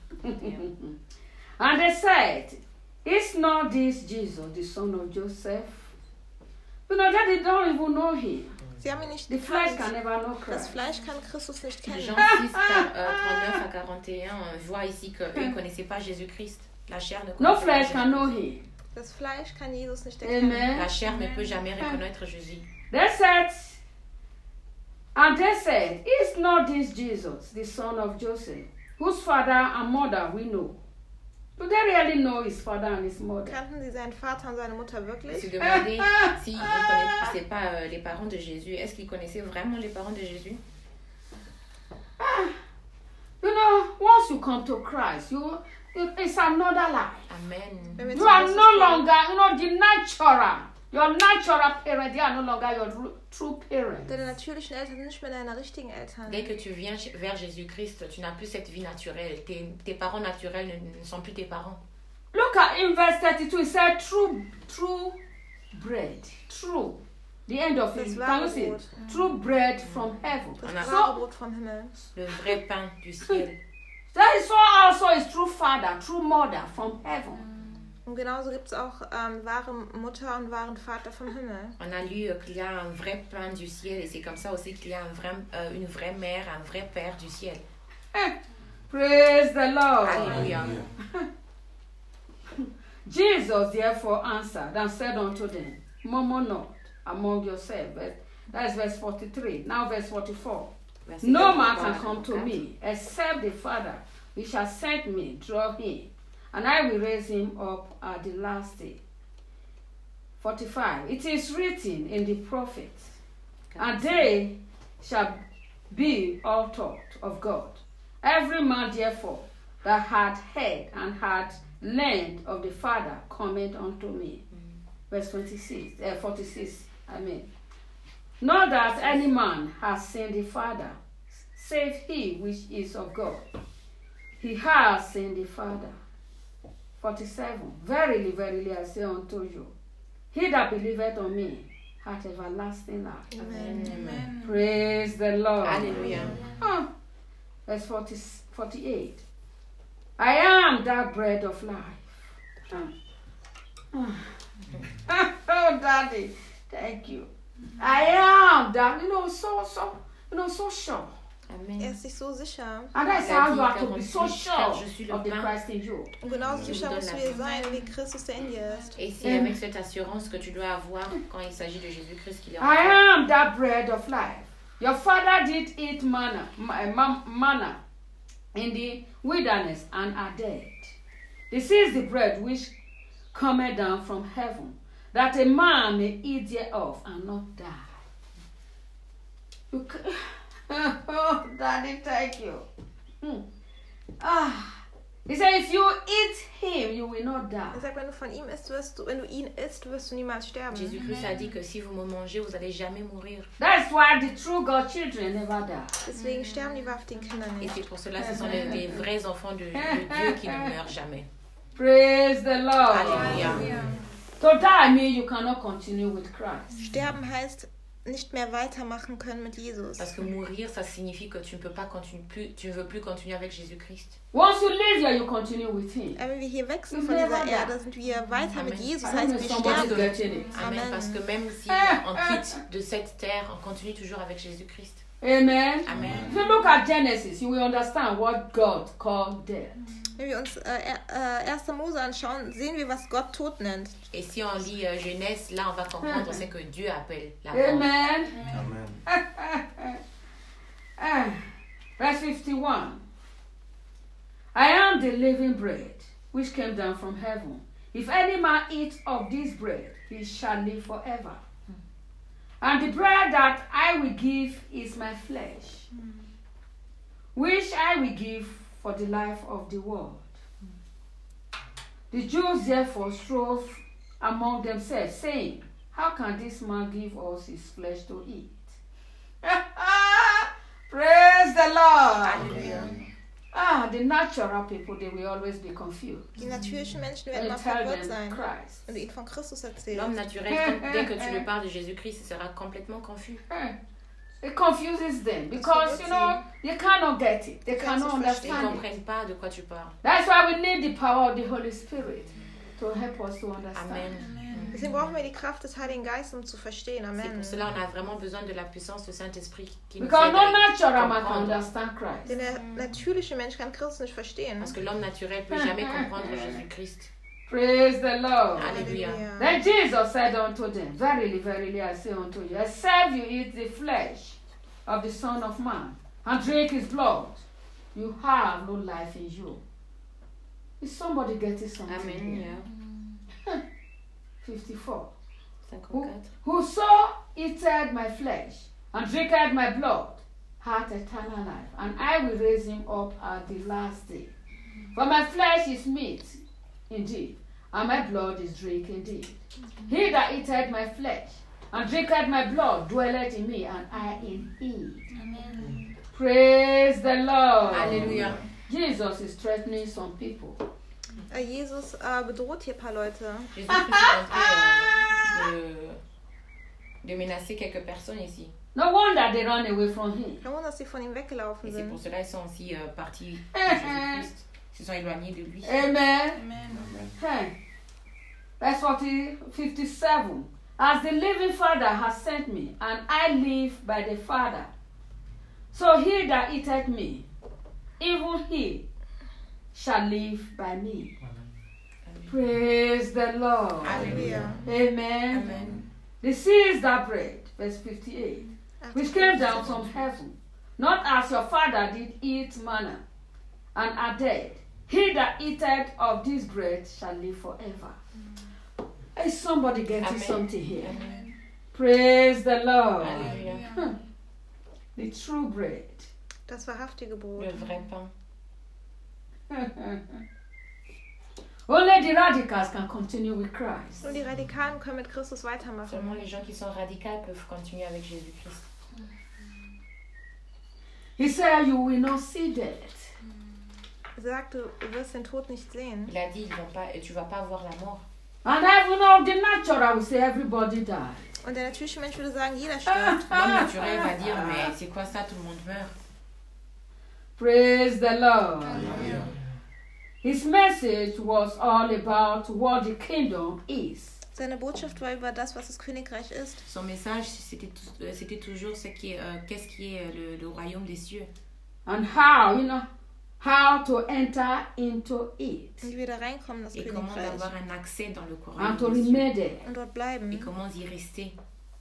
And they said, is not this Jesus, the son of Joseph? You know that they don't even know him. Sie haben ihn nicht The flesh can gekannt. never know Christ. Das Fleisch kann Christus nicht kennen. Jean six, trente-neuf à quarante et un voit ici qu'eux ne connaissaient pas Jésus-Christ. La chair ne No connaissait flesh pas can know him. Das Fleisch kann Jesus nicht erkennen. Amen. La chair ne peut jamais reconnaître Jésus. They said, and they said, is not this Jesus, the son of Joseph, whose father and mother we know? Do they really know his father and his mother? Kannten sie seinen Vater und seine Mutter wirklich? Se demander s'ils ne connaissaient pas euh, les parents de Jésus. Est-ce qu'ils connaissaient vraiment les parents de Jésus? You know, once you come to Christ, you it, it's another life. Amen. Wenn wir You zu are Jesus no kommen, longer, you know, the natural. Your natural parents, they are no longer your ru- true parents. Deine natürlichen Eltern sind nicht mehr deine richtigen Eltern. Dès que tu viens vers Jésus-Christ, tu n'as plus cette vie naturelle. Tes, tes parents naturels ne, ne sont plus tes parents. Look at in verse thirty-two, it said true, true bread. True. The end of it. Das Can wahre you see? Brot. True bread from heaven. Das On a- wahre So, Brot vom Himmel. Le vrai pain du ciel. that is what also is true father, true mother from heaven. Und genauso gibt es auch ähm, wahre Mutter und wahren Vater vom Himmel. On a lu euh, qu'il y a un vrai pain du ciel et c'est comme ça aussi qu'il y a un vrai, euh, une vraie mère, un vrai père du ciel. Praise the Lord. Alléluia. Jesus therefore answered and said unto them, murmur not among yourselves. That is verse forty-three. Now verse forty-four. Verset No man quarante-trois can à come to quarante-quatre. me except the Father which has sent me draw him, and I will raise him up at the last day. forty-five. It is written in the prophets, and they shall be all taught of God. Every man, therefore, that had heard and had learned of the Father, cometh unto me. Mm. Verse twenty-six, uh, forty-six, I mean. Not that any man has seen the Father, save he which is of God. He has seen the Father. forty-seven. Verily, verily, I say unto you, he that believeth on me hath everlasting life. Amen. Amen. Praise the Lord. Hallelujah. Oh. Verse forty, forty-eight. I am that bread of life. Oh, oh Daddy, thank you. I am that, you know, so, so, you know, so sure. Amen. Er ist sich so sicher. And that's how you have to be so sure of the Christ in you. Und genauso sicher musst du dir sein, wie Christus der in dir ist. Et c'est avec cette assurance que tu dois avoir quand il s'agit de Jésus-Christ qu'il est en I toi. am that bread of life. Your father did eat manna, ma- manna in the wilderness and are dead. This is the bread which cometh down from heaven, that a man may eat thereof and not die. You c- oh, Daddy, thank you. Hmm. Ah, he said, if you eat him, you will not die. Er sagt, wenn du von ihm isst, wirst du, wenn du ihn isst, wirst du niemals sterben. Jésus-Christ a dit que si vous me mangez, vous allez jamais mourir. That's why the true God children never die. Deswegen sterben die wahrhaftigen Kinder Et nicht. c'est pour cela que ce sont les, les vrais enfants de, de Dieu qui ne meurent jamais. Praise the Lord. Alléluia. To die means you cannot continue with Christ. Sterben heißt nicht mehr weitermachen können mit Jesus. Parce que mourir, ça signifie que tu ne peux pas continuer, plus, tu ne veux plus continuer avec Jésus-Christ. Once you live here, you continue with Him. Aber wenn wir hier wechseln von dieser Erde, sind wir weiter mit Jesus. Das heißt, wir Somebody's sterben. getting it. Amen. Amen. Parce que même si on quitte de cette terre, on continue toujours avec Jésus-Christ. Amen. Amen. If you look at Genesis, you will understand what God called death. Wenn wir uns äh, äh, erster Mose anschauen, sehen wir, was Gott Tod nennt. Et si on lit euh, Genèse, là on va comprendre ce que Dieu appelle la mort. Amen. Amen. Ah, verse fifty-one. I am the living bread which came down from heaven. If any man eat of this bread, he shall live forever. And the bread that I will give is my flesh, which I will give for the life of the world. The Jews therefore strove among themselves, saying, how can this man give us his flesh to eat? Praise the Lord. Alléluia. Ah, the natural people, they will always be confused. Die natürlichen Menschen When werden you immer tell verwirrt them sein. Christ. Wenn du ihnen von Christus erzählst. L'homme naturel, quand- dès que tu lui parles de Jésus-Christ, il sera complètement confus. It confuses them because, you know, they cannot get it. They cannot Ils ne understand it. comprennent pas de quoi tu parles. That's why we need the power of the Holy Spirit to help us to understand. Amen. Deswegen brauchen wir die Kraft des Heiligen Geistes, um zu verstehen. C'est Amen. pour cela qu'on a vraiment besoin de la puissance du Saint-Esprit qui nous Because aide no à natural man can comprendre. understand Christ. Denn der natürliche Mensch kann Christus nicht verstehen. Parce que l'homme naturel ne peut jamais comprendre Jésus-Christ. Praise the Lord. Alléluia. Then Jesus said unto them, verily, verily, I say unto you, except you eat the flesh of the Son of Man and drink his blood, you have no life in you. Is somebody getting something Amen. here? Yeah. fifty-four. Who, cinquante-quatre. whoso eateth my flesh and drinketh my blood hath eternal life, and I will raise him up at the last day. For my flesh is meat indeed, and my blood is drink indeed. He that eateth my flesh and drinketh my blood dwelleth in me, and I in him. Amen. Praise the Lord. Alléluia. Jesus is threatening some people. Äh, Jesus äh, bedroht hier ein paar Leute. Jésus-Christ est en train euh, de, de menacer quelques personnes ici. No wonder they run away from him. Kein Wunder, dass sie von ihm weggelaufen Et c'est pour sind. cela qu'ils sont aussi euh, partis de Jésus-Christ. Ils se sont éloignés de lui. Amen. Amen. Hey. Verse forty, fifty-seven. As the living Father has sent me, and I live by the Father, so he that eateth me, even he shall live by me. Praise the Lord. Halleluja. Amen. Amen. This is that bread, verse fifty-eight, which came down from heaven, not as your father did eat manna, and are dead. He that eateth of this bread shall live forever. Is somebody getting Amen. something here? Amen. Praise the Lord. Alléluia. Hmm. the true bread. Das wahrhaftige Brot. Le vrai pain. Only the radicals can continue with Christ. Und die Radikalen können mit Christus weitermachen. Seulement les gens qui sont radicaux peuvent continuer avec Jésus-Christ. He said, you will not see death. Er sagt, du wirst den Tod nicht sehen. Il a dit, ils vont pas, tu vas pas voir la mort. And even of the natural will say everybody died. Und der natürliche Mensch würde sagen, jeder stirbt. L'homme naturel va dire, mais c'est quoi ça, tout le monde meurt. Praise the Lord. His message was all about what the kingdom is. Seine Botschaft war über das, was das Königreich ist. Son message, c'était, c'était toujours ce qui est, euh, qu'est-ce qui est le, le royaume des cieux. And how, you know, how to enter into it. Und wie wir da reinkommen, das Et comment Königreich. d'avoir un accès dans le And royaume to des cieux. remain there. Und dort bleiben. Et comment y rester.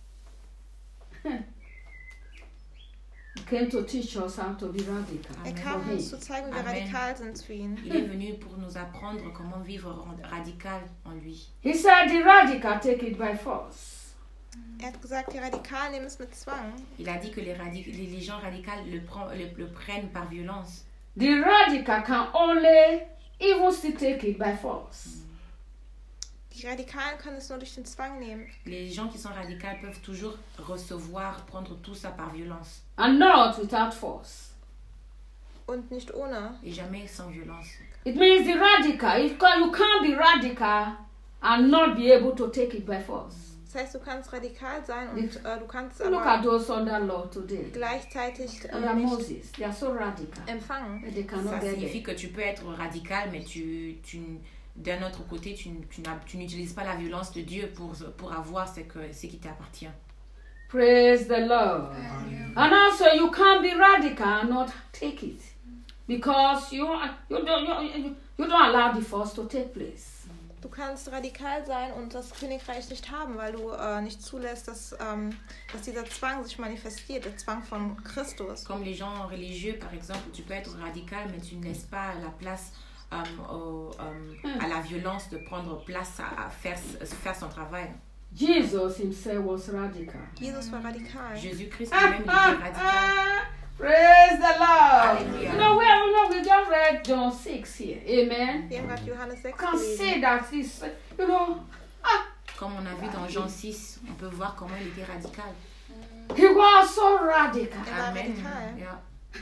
He came to teach us how to be radical. Er Amen. kam, um uns zu zeigen, wie wir Amen. radikal sind für ihn. Il est venu pour nous apprendre comment vivre radical en lui. He said the radical take it by force. Er hat gesagt, die Radikalen nehmen es mit Zwang. Il a dit que les, radic- les, les gens radicaux le, prend, le, le prennent par violence. The radical can only even still take it by force. Die Radikalen können es nur durch den Zwang nehmen. Les gens qui sont radicaux peuvent toujours recevoir, prendre tout ça par violence. And not without force. Und nicht ohne. Et jamais sans violence. It means the radical, if you can't be radical and not be able to take it by force. Das heißt, du kannst radikal sein und äh, du kannst Look aber at those under law today. gleichzeitig äh, Under nicht Moses, they are so radical. empfangen. That they cannot Ça get signifie it. que tu peux être radical, mais tu, tu, d'un autre côté, tu, tu, n'as- tu n'utilises pas la violence de Dieu pour, pour avoir ce, que, ce qui t'appartient. Praise the Lord. And also you can't be radical and not take it. Because you, you, don't, you, you don't allow the force to take place. Du kannst radikal sein und das Königreich nicht haben, weil du äh, nicht zulässt, dass, ähm, dass dieser Zwang sich manifestiert, der Zwang von Christus. Comme les gens religieux, par exemple, tu peux être radical, mais tu ne laisses pas la place euh, au, euh, à la violence de prendre place à, à faire, faire son travail. Jesus himself was radical. Jesus war radikal. Jésus-Christ lui-même, il était radical. Praise the Lord. Hallelujah. You know, we, you know, we just read John six here. Amen. Wir haben gerade Johannes You sechs can see gelesen. that he's, you know, ah, Comme on a vu dans Jean six, on peut voir comment il était radical. he was so radical. Er war Amen. radikal. Yeah.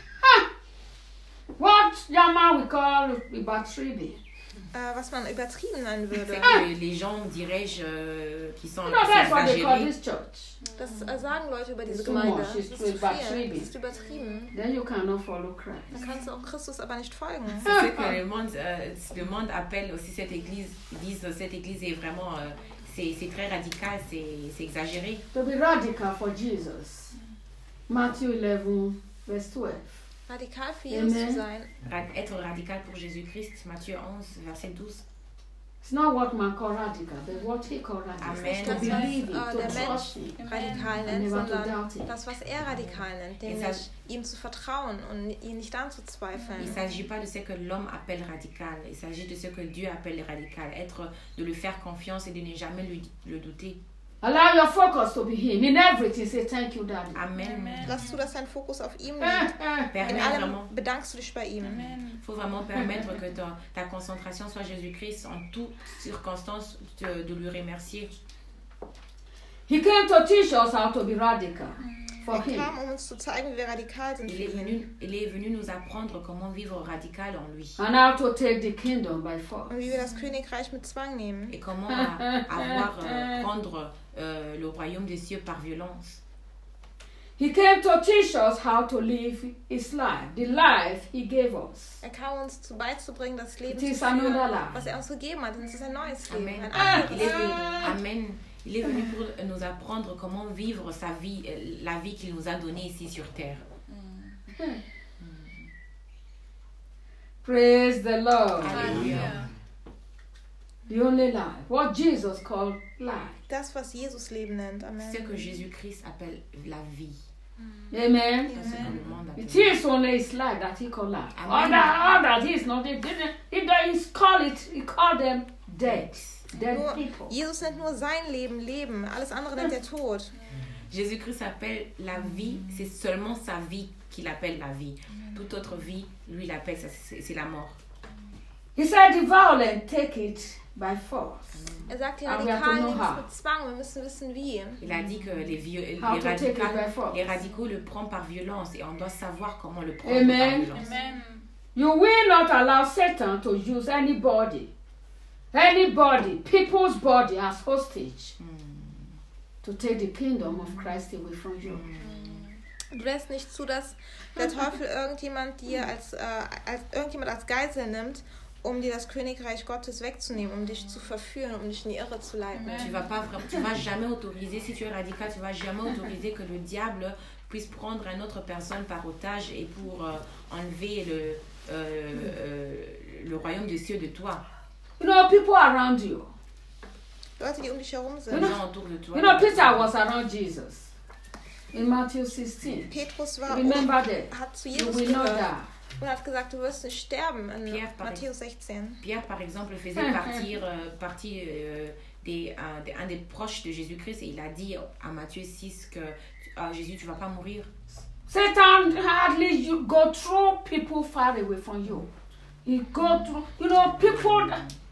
What German we call übertrieben. Äh, was man übertrieben nennen würde. C'est que les gens, dirais-je, euh, qui sont You know, that's what they call exagérés, this church. Das äh, sagen Leute über diese It's too Gemeinde. much, it's Das too ist zu viel. übertrieben. Das ist übertrieben. Then you cannot follow Christ. Dann kannst du auch Christus aber nicht folgen. c'est que le monde, euh, le monde appelle aussi cette église, ils disent cette église est vraiment, euh, c'est, c'est très radical, c'est, c'est exagéré. To be radical for Jesus. Matthew eleven, verse twelve. Radikal für Jesus Amen. zu sein. Ra- Être radical pour Jésus-Christ, Matthieu onze, verset douze. It's not what man call radical, but what he call radical. Amen. To Das, believe it, was äh, to der Mensch trust him. radikal And nennt, never to sondern doubt him. das, was er radikal nennt, Et nämlich ça- ihm zu vertrauen und ihn nicht Il anzuzweifeln. ne s'agit pas de ce que l'homme appelle radical, il s'agit de ce que Dieu appelle radical. Être, de lui faire confiance et de ne jamais lui, le douter. Allow your focus to be him in everything. Say thank you, Daddy. Amen. Lass zu, dass dein Fokus auf ihm Eh, liegt. eh. In Permets allem vraiment, bedankst du dich bei ihm. il faut vraiment permettre que ta, ta concentration soit Jésus-Christ en toutes circonstances, de, de lui remercier. He came to teach us how to be radical for Er him. kam, um uns zu zeigen, wie wir radikal sind Il für est, ihn. venu, il est venu nous apprendre comment vivre radical en lui. And how to take the kingdom by force. Und wie wir das Königreich mit Zwang nehmen. Et comment a- avoir, euh, prendre euh, le royaume des cieux par violence. He came to teach us how to live his life, the life he gave us. Er kam uns zu beizubringen, das Leben It zu is another führen, life. was er uns gegeben hat. Und es ist ein neues Leben, Amen. ein Il est anderes venu, Leben. Amen. Il est venu pour nous apprendre comment vivre sa vie, euh, la vie qu'il nous a donnée ici sur terre. Praise the Lord. Alléluia. The only life. What Jesus called life. Das, was Jesus Leben nennt. Amen. Ce que Jésus-Christ appelle la vie. Amen. Pas ce que le monde It appelle. is only his life that he called life. Amen. Other, other, he is not. He didn't. He, he called it. He called them dead. Dead Nur, people. Jesus nennt nur sein Leben Leben. Alles andere nennt er Tod. Jésus-Christ appelle la vie, c'est seulement sa vie qu'il appelle la vie. Toute autre vie, lui, il appelle ça, c'est, c'est la mort. He said the violent take it by force. Er sagt, die Aber wir Radikalen haben nehmen nur es mit Zwang, wir müssen wissen wie. Il a dit que les, vieux, les, How to take it by radicaux, force. les radicaux le prennent par violence et on doit savoir comment le prendre Amen. par violence. Amen. You will not allow Satan to use anybody, anybody, people's body as hostage to take the kingdom of Christ away from you. Du lässt nicht zu, dass der Teufel irgendjemand dir als, äh, als irgendjemand als Geisel nimmt, um dir das Königreich Gottes wegzunehmen, um dich zu verführen, um dich in die Irre zu leiten. Tu vas pas vraiment, tu vas jamais autoriser, si tu es radical, tu vas jamais autoriser que le diable puisse prendre une autre personne par otage et pour euh, enlever le, euh, euh, le royaume des cieux de toi. You know, people around you. Leute, die um dich herum Les sind. gens autour de toi. You know, Peter was around Jesus in Matthew sixteen. Petrus war Remember um, that. hat zu You Jesus will not gehört die. und hat gesagt, du wirst nicht sterben in Pierre, par Matthäus sechzehn. Pierre, par exemple, faisait partir, euh, partie euh, des, un, des, un des proches de Jésus-Christ et il a dit à Matthieu six que ah, Jésus, tu vas pas mourir. Satan hardly you go through people far away from you. He go through, you know, people.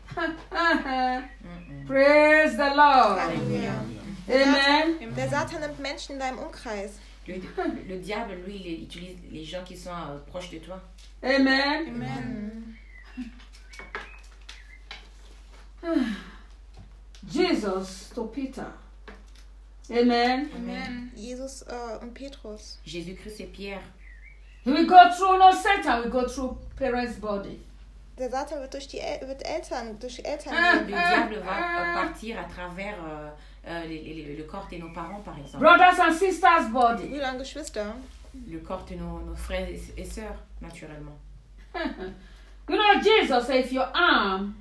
Praise the Lord. Halleluja. Amen. Der Satan nimmt Menschen in deinem Umkreis. Le, le diable, lui, il utilise les gens qui sont euh, proches de toi. Amen. Amen. Jesus to Peter. Amen. Amen. Jesus äh, und Petrus. Jésus-Christ et Pierre. He will go through, no Satan will go through parents' body. Der Satan wird durch die El wird Eltern, durch die Eltern Ah. Le gehen. diable va euh, partir à travers euh, euh, les- les- le corps de nos parents, par exemple. Brothers and sisters' body. Brüder und Geschwister. Le corps de nos, nos frères et, et sœurs, naturellement. You know, Jesus said, if your arm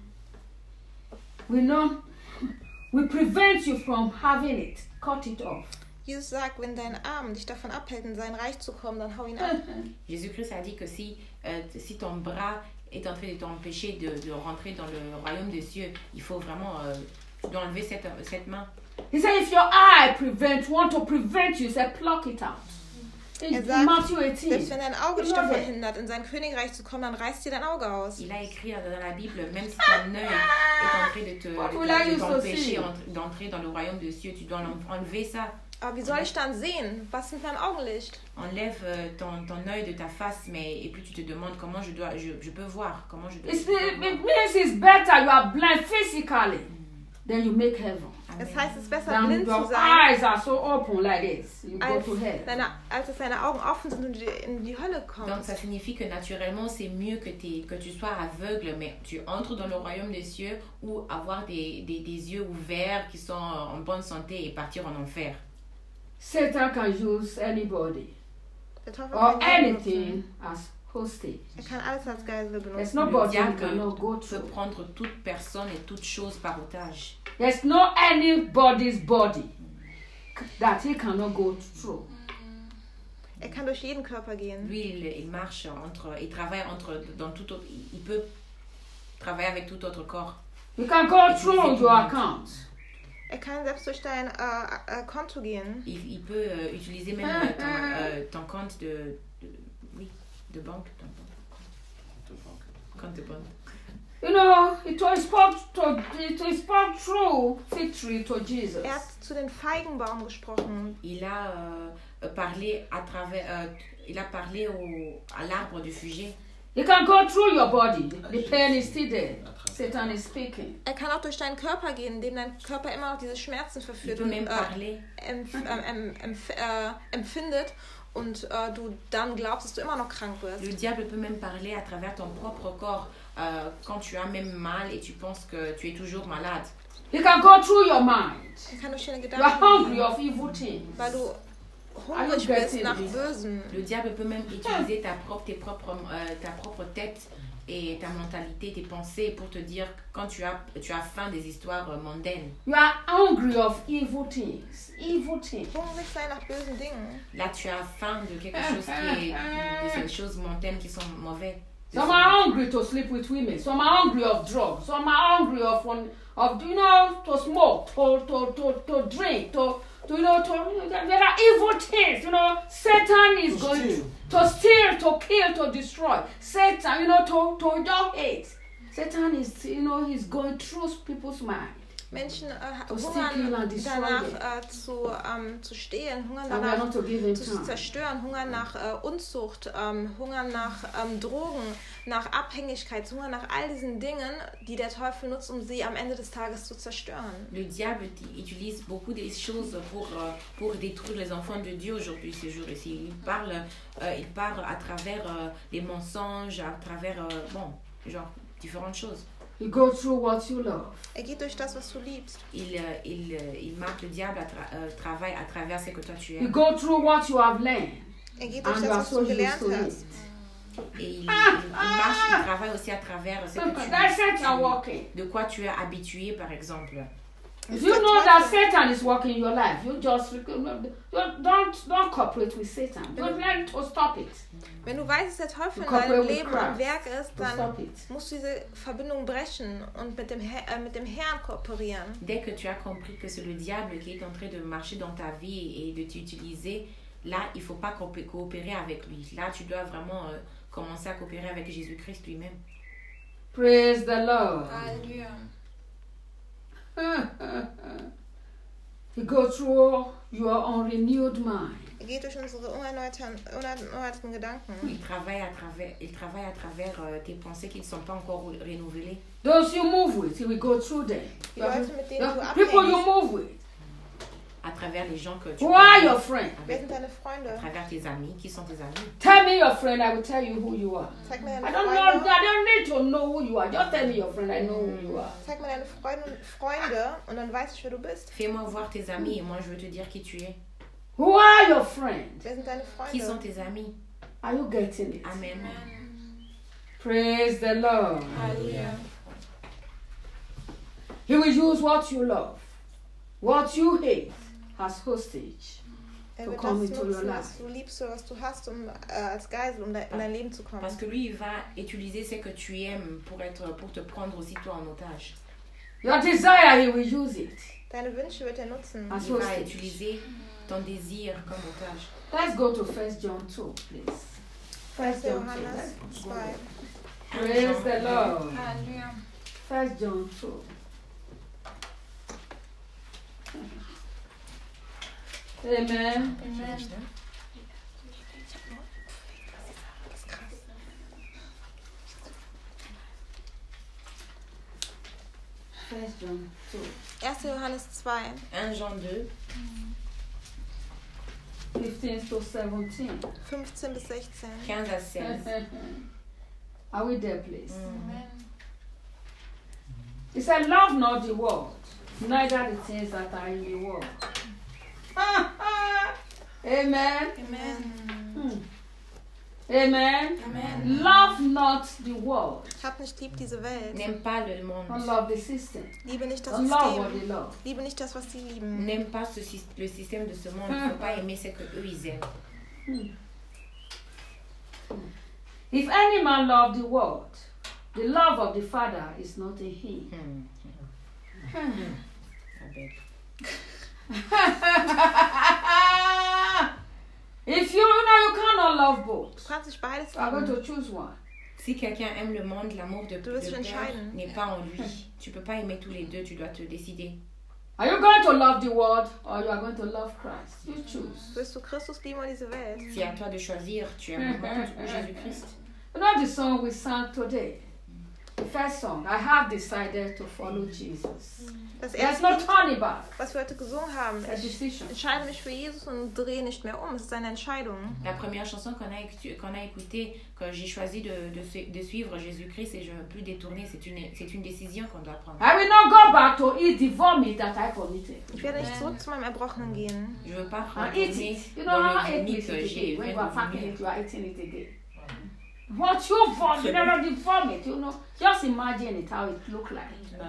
will not will prevent you from having it, cut it off. Jesus sagt, wenn dein Arm dich davon abhält, in sein Reich zu kommen, dann hau ihn ab. Jésus-Christ a dit que si, euh, si ton bras est en train de t'empêcher de, de rentrer dans le royaume des cieux, il faut vraiment euh, tu dois enlever cette, cette main. He said, if your eye prevent want to prevent you, he said, pluck it out. In, Er in sagt, Matthew Selbst eighteen. wenn dein Auge dich Love davon it. hindert, in sein Königreich zu kommen, dann reißt dir dein Auge aus. Il a écrit dans la Bible, même si ton œil est en train de te- What de will I te- de use to t'empêcher see? entre- d'entrer dans le royaume des cieux, tu dois l'en- enlever ça. Aber wie soll ich dann sehen? Was mit meinem Augenlicht? Enlève euh, ton, ton œil de ta face, mais et puis tu te demandes comment je dois, je, je peux voir, comment je dois. It's, je dois it, voir. it means it's better you are blind physically than you make heaven. Das Amen. heißt, es ist besser, Than blind zu your sein, eyes are so open like this. You go als, to hell. deine, als dass deine Augen offen sind und du in die Hölle Donc kommst. ça signifie que naturellement c'est mieux que, t'es- que tu sois aveugle, mais tu entres dans le royaume des cieux ou avoir des, des, des yeux ouverts qui sont en bonne santé et partir en enfer. Satan can use anybody Der Teufel or kann jeden benutzen. anything as hostage. Er kann alles als Geisel There's benutzen. Le nobody you diable cannot go peut through. prendre toute personne et toute chose par otage. There's no anybody's body that he cannot go through. Er kann durch jeden Körper gehen. Lui, il, il marche entre, il travaille entre, dans tout autre, il peut travailler avec tout autre corps. You can go through your account. Er kann selbst durch dein äh, äh, Konto gehen. Il, il peut euh, utiliser même euh, ton, euh, ton compte de, de, oui, de banque, ton compte de banque. You know, it was spoke to it was spoke through fig tree to Jesus. Er hat zu den Feigenbaum gesprochen. Il a euh, parlé à travers, euh, il a parlé au, à l'arbre du fugier. You can go through your body. The pain is still there. Satan is speaking. Er kann auch durch deinen Körper gehen, indem dein Körper immer noch diese Schmerzen Il verführt peut und même äh, parler. empf ähm, em empf äh, empfindet und äh, du dann glaubst, dass du immer noch krank wirst. Le diable peut même parler à travers ton propre corps euh, quand tu as même mal et tu penses que tu es toujours malade. You can go through your mind. Er kann durch deine You are hungry Gedanken gehen, of evil things. weil du Are you hungrig getting bist nach this? Bösen. Le diable peut même utiliser ta propre, tes propres, euh, ta propre tête et ta mentalité, tes pensées pour te dire quand tu as, tu as faim des histoires euh, mondaines. You are hungry of evil things. Evil things. Hungrig sein nach bösen Dingen. Là, tu as faim de quelque chose qui est, de ces choses mondaines qui sont mauvaises. Some are hungry to sleep with women. Some are hungry of drugs. Some are hungry of one of you know to smoke, to to to, to drink, to, to you know to there are evil things. You know, Satan is To going steal. to, to steal, to kill, to destroy. Satan, you know, to to just hate. Satan is you know he's going through people's mind. Menschen äh, To hungern steal and destroy danach them. äh, zu, ähm, zu stehlen, hungern And we are danach not to give him zu time. zerstören, hungern nach äh, Unzucht, ähm, hungern nach ähm, Drogen, nach Abhängigkeit, hungern nach all diesen Dingen, die der Teufel nutzt, um sie am Ende des Tages zu zerstören. Le diable t- utilise beaucoup des choses pour, euh, pour détruire les enfants de Dieu aujourd'hui, ces jours-ci. Il parle, euh, il parle à travers euh, les mensonges, à travers, euh, bon, genre, différentes choses. You go through what you love. Er geht durch das, was du liebst. Il, euh, il, euh, il marque le diable, à tra- euh, travaille à travers ce que toi tu You aimes. go through what you have learned. Er geht durch And you das, are was so du used gelernt to it. hast. Et il, il, il marche, il travaille aussi à travers ce que tu, That's Satan tu- working. de quoi tu es habitué, par exemple. If you know that Satan is working in your life, you just don't don't cooperate with Satan. Don't learn to stop it. Wenn du weißt, dass der Teufel in Cooperate deinem with Leben Christ. am Werk ist, To dann stop it. musst du diese Verbindung brechen und mit dem, Herr, äh, mit dem Herrn kooperieren. Dès que tu as compris que c'est le diable qui est en train de marcher dans ta vie et de t'utiliser, là, il ne faut pas coopé- coopérer avec lui. Là, tu dois vraiment euh, commencer à coopérer avec Jésus-Christ lui-même. Praise the Lord. Halleluja. You go through your unrenewed mind. Er geht durch unsere unerneuerten, unerneuerten Gedanken. Il travaille à travers, il travaille à travers euh, tes pensées qui ne sont pas encore renouvelées. Those you move with, he will go through them. Die Leute, mit denen du The people you abhängst. move with. À travers les gens que tu Who are connais, your friends? Wer avec- sind deine Freunde? à travers tes amis. Qui sont tes amis? Tell me your friend, I will tell you who you are. Zeig mir I deine don't know. Freunde. I don't need to know who you are. Just tell me your friend. I know who you are. Zeig mir deine Freunde, Freunde und dann weiß ich, wer du bist. Fais-moi voir tes amis et moi je veux te dire qui tu es. Who are your friends? Wer sind deine Qui sont Freunde? tes amis? Are you getting it? Amen. Praise the Lord. Halleluja. He will use what you love, what you hate, as hostage. Er To wird come das into your nutzen, life. was du liebst oder was du hast, um äh, als Geisel, um de in dein Leben zu kommen. Parce que lui, il va utiliser ce que tu aimes pour, être, pour te prendre aussi toi en otage. Your desire, he will use it. Deine Wünsche wird er nutzen. As Il va hostage. utiliser ton désir comme otage. Let's go to First John two, please. First erster John two. Johannes Let's go. zwei. Praise the Lord. Halleluja. First John two. Amen. Amen. First John two. erster Johannes zwei. un Jean deux, fifteen to seventeen. fünfzehn bis sechzehn. quinze à seize. Are we there, please? Amen. He said, love not the world, neither the things that are in the world. Amen. Amen. Hmm. Amen. Amen. Love not the world. Hab nicht lieb diese Welt. N'aime pas le Don't monde. love the system. Liebe nicht das Don't love what System. they love. Liebe nicht das, was sie lieben. N'aime pas ce, syst- le système de ce monde. Il ne faut pas aimer ce que eux ils aiment. If any man love the world, the love of the Father is not in him. Hmm. I beg. If you, you know, you cannot love Du both. kannst nicht beides You are going lieben. to choose one. Si quelqu'un aime le monde, l'amour de, Tu de veux te Père entscheiden. n'est pas en lui. Tu peux pas aimer tous les deux, tu dois te décider. Are you going to love the world or you are going to love Christ? You choose. Willst du Christus lieben oder diese Welt? C'est à toi de choisir. Tu aimes le monde ou Jésus-Christ. You know the song we sang today? The first song, I have decided to follow Jesus. Das There's erste no Lied, turning back. was wir heute gesungen haben, It's a ich decision. entscheide mich für Jesus und drehe nicht mehr um. Es ist eine Entscheidung. La première chanson qu'on a, écouté- qu'on a écoutée, que j'ai choisi de, de, su- de suivre Jésus-Christ et je ne veux plus détourner, c'est une, c'est une décision qu'on doit prendre. I will not go back to eat the vomit that I committed. Ich werde nicht zurück zu meinem Erbrochenen gehen. Je ne veux pas And eat retourner it. You know dans how le eat vomi it que j'ai again. When fait you are de packing vomir. it, you are eating it again. What you vomit, you know the vomit, you know. Just imagine it, how it look like.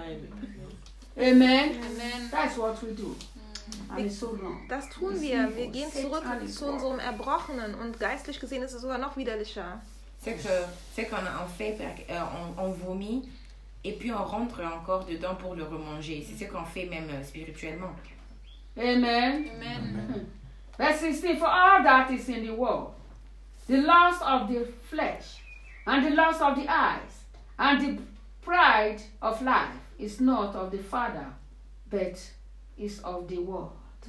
Amen. Amen. That's what we do. And it's so wrong. Das tun It's wir. evil. Wir gehen Satan zurück is zu wrong. unserem Erbrochenen und geistlich gesehen ist es sogar noch widerlicher. C'est que c'est qu'on en fait, euh, on, on vomit et puis on rentre encore dedans pour le remanger. C'est ce qu'on fait même euh, spirituellement. Amen. Amen. Verse sixteen, for all that is in the world, the lust of the flesh, and the lust of the eyes, and the pride of life is not of the Father, but is of the world.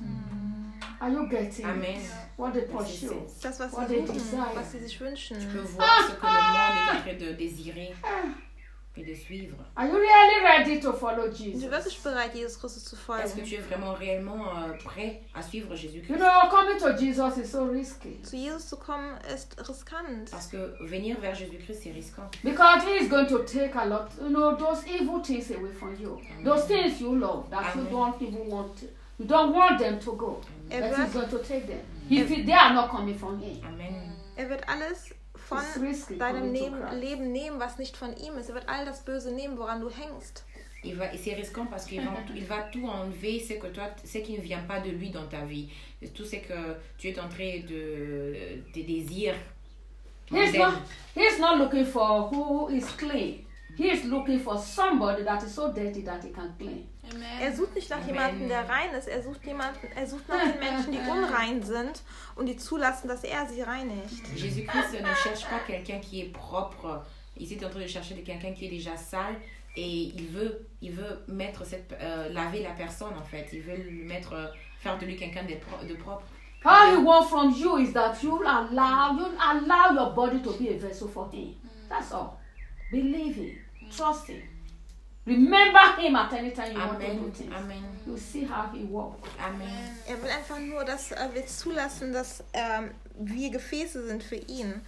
Are you getting Amen. it? What they pursue? Das, was What sie they suchen, desire. was sie sich wünschen. Je peux voir ce que le monde est en train de désirer et de suivre. Are you really ready to follow Sind Jesus? wir wirklich bereit, Jesus Christus zu Est-ce que folgen? tu es vraiment réellement euh, prêt à suivre Jésus-Christ? You know, coming to Jesus is so risky Zu Jesus zu kommen ist riskant. Parce que venir vers Jésus-Christ, c'est risquant. because He is going to take a lot, you know, those evil things away from you. Those things you love that you Amen. don't even want, to, you don't want them to go. Er But He's wird, going to take them. If they are not coming from Him, Amen. er wird alles von it's risky deinem coming to Leben, Christ. Leben nehmen, was nicht von ihm ist. Er wird all das Böse nehmen, woran du hängst. Il va, et c'est risquant parce qu'il va, il va tout enlever ce que toi, ce qui ne vient pas de lui dans ta vie. Tout ce que tu es en train de, de désirs. He's mondaines. not, he's not looking for who is clean. He is looking for somebody that is so dirty that he can clean. Er sucht nicht nach Amen. jemandem, der rein ist. Er sucht jemanden, er sucht nach den Menschen, die unrein sind und die zulassen, dass er sie reinigt. Jésus-Christ ne cherche pas quelqu'un qui est propre. Il est en train de chercher de quelqu'un qui est déjà sale et il veut, il veut mettre cette, euh, laver la personne en fait. Il veut lui mettre, euh, faire de lui quelqu'un de, pro- de propre. All he wants from you is that you allow you allow your body to be a vessel for him. That's all. Believe him. Trust him. Remember him at any time you want to do Amen. things. Amen. You see how he walks. Amen. Er will einfach nur, dass äh, wir zulassen, dass ähm, wir Gefäße sind für ihn.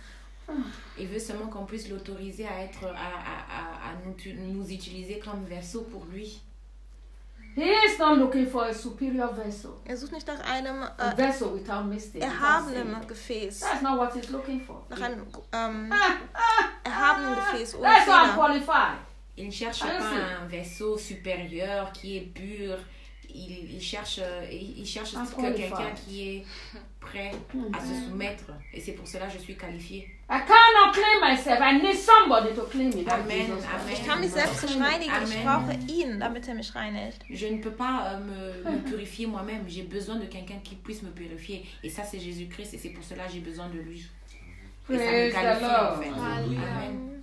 Il veut seulement qu'on puisse l'autoriser à être, à, à, à, à nous, nous utiliser comme vaisseau pour lui. He is not looking for a superior vessel. Er sucht nicht nach einem A äh, vessel without mistake. without erhabenen sin. Gefäß. That's not what he's looking for. Nach einem ähm, erhabenen Gefäß ohne That's not Fehler. qualified. Il ne cherche Ah, pas c'est- un vaisseau supérieur qui est pur. Il, il cherche, il, il cherche Un que qualified. quelqu'un qui est prêt à se soumettre. Et c'est pour cela que je suis qualifiée. I cannot clean myself. I need somebody to clean me. That's Amen, Jesus Christ. amen. Ich kann mich selbst nicht reinigen, ich Amen. brauche ihn, damit er mich reinigt. Je ne peux pas euh, me, me purifier moi-même. J'ai besoin de quelqu'un qui puisse me purifier. Et ça, c'est Jésus-Christ. Et c'est pour cela que j'ai besoin de lui. Et ça me Praise the qualifie en Lord. fait. Hallelujah. Amen.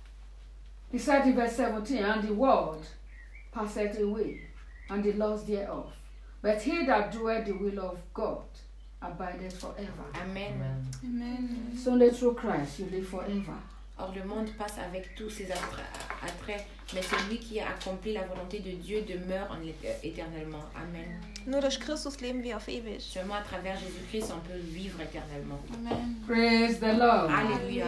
He said in verse seventeen, and the world passeth away, and the lust thereof. But he that doeth the will of God abideth forever. Amen. Amen. It's only through Christ you live forever. Or, le monde passe avec tous ses attra- attraits, mais celui qui a accompli la volonté de Dieu demeure en é- éternellement. Amen. Nur durch Christus leben wir auf ewig. Seulement à travers Jésus-Christ, on peut vivre éternellement. Amen. Praise the Lord. Alléluia.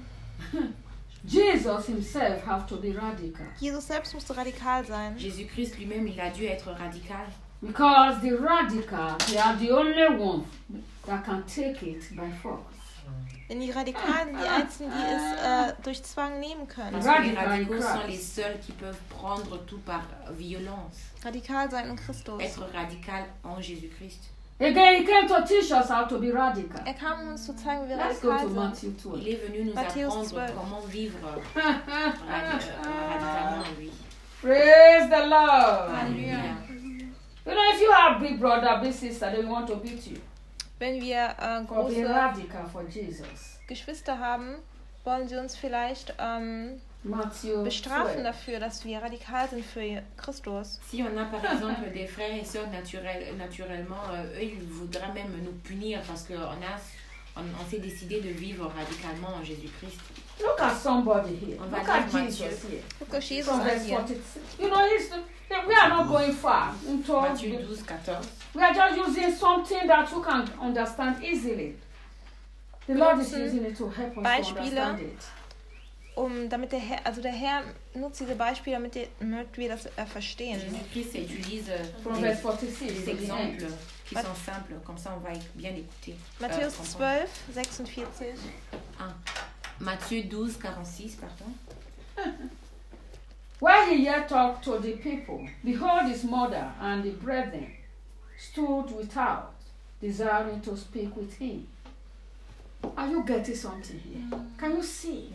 Jesus himself have to be radical Jesus selbst musste radikal sein. Jésus-Christ lui-même, il a dû être radical. because the radical, they are the only ones that can take it by force. Denn die Radikalen sind die einzigen, die es äh, durch Zwang nehmen können. Parce que les Radical in radicaux sont Christ. les seuls qui peuvent prendre tout par violence. Radikal sein in Christus. Être radical en Jésus-Christ. Again, he came to teach us how to be radical. Er kam, um uns zu zeigen, wie wir Let's go radikal to sind. Matthew Il twelve. est venu nous Matthieu apprendre twelve. comment vivre radi- euh, radicalement en lui. Praise the Lord. Alléluia. You know, if you have big brother, big sister, they want to beat you. Wenn wir äh, For being große radical for Jesus. Geschwister haben, wollen sie uns vielleicht ähm, Matthew bestrafen twelve. dafür, dass wir radikal sind für Christus. Si on a par exemple des frères et sœurs naturel, naturellement, euh, eux ils voudraient même nous punir parce qu'on a, on, on s'est décidé de vivre radicalement en Jésus-Christ. Look at somebody here. On va Look at lire Jesus Matthieu. here. Guck euch Jesus From an verse hier. forty-six. You know, he's, we are not going far into Matthieu the- douze, quatorze. We are just using something that you can understand easily. The Lord is Nutzen using it to help us to Beispiele. understand it. Um, damit der Herr, also der Herr nutzt diese Beispiele, damit, der, damit wir das äh, verstehen. Jésus-Christ utilise From des, verse forty-six. des to the end. exemples qui sont simples, comme ça on va bien écouter. Matthäus Euh, comprendre. zwölf, sechsundvierzig. Matthieu douze, quarante-six, pardon. While he yet talked to the people, behold, his mother and the brethren stood without, desiring to speak with him. Are you getting something here? Can you see?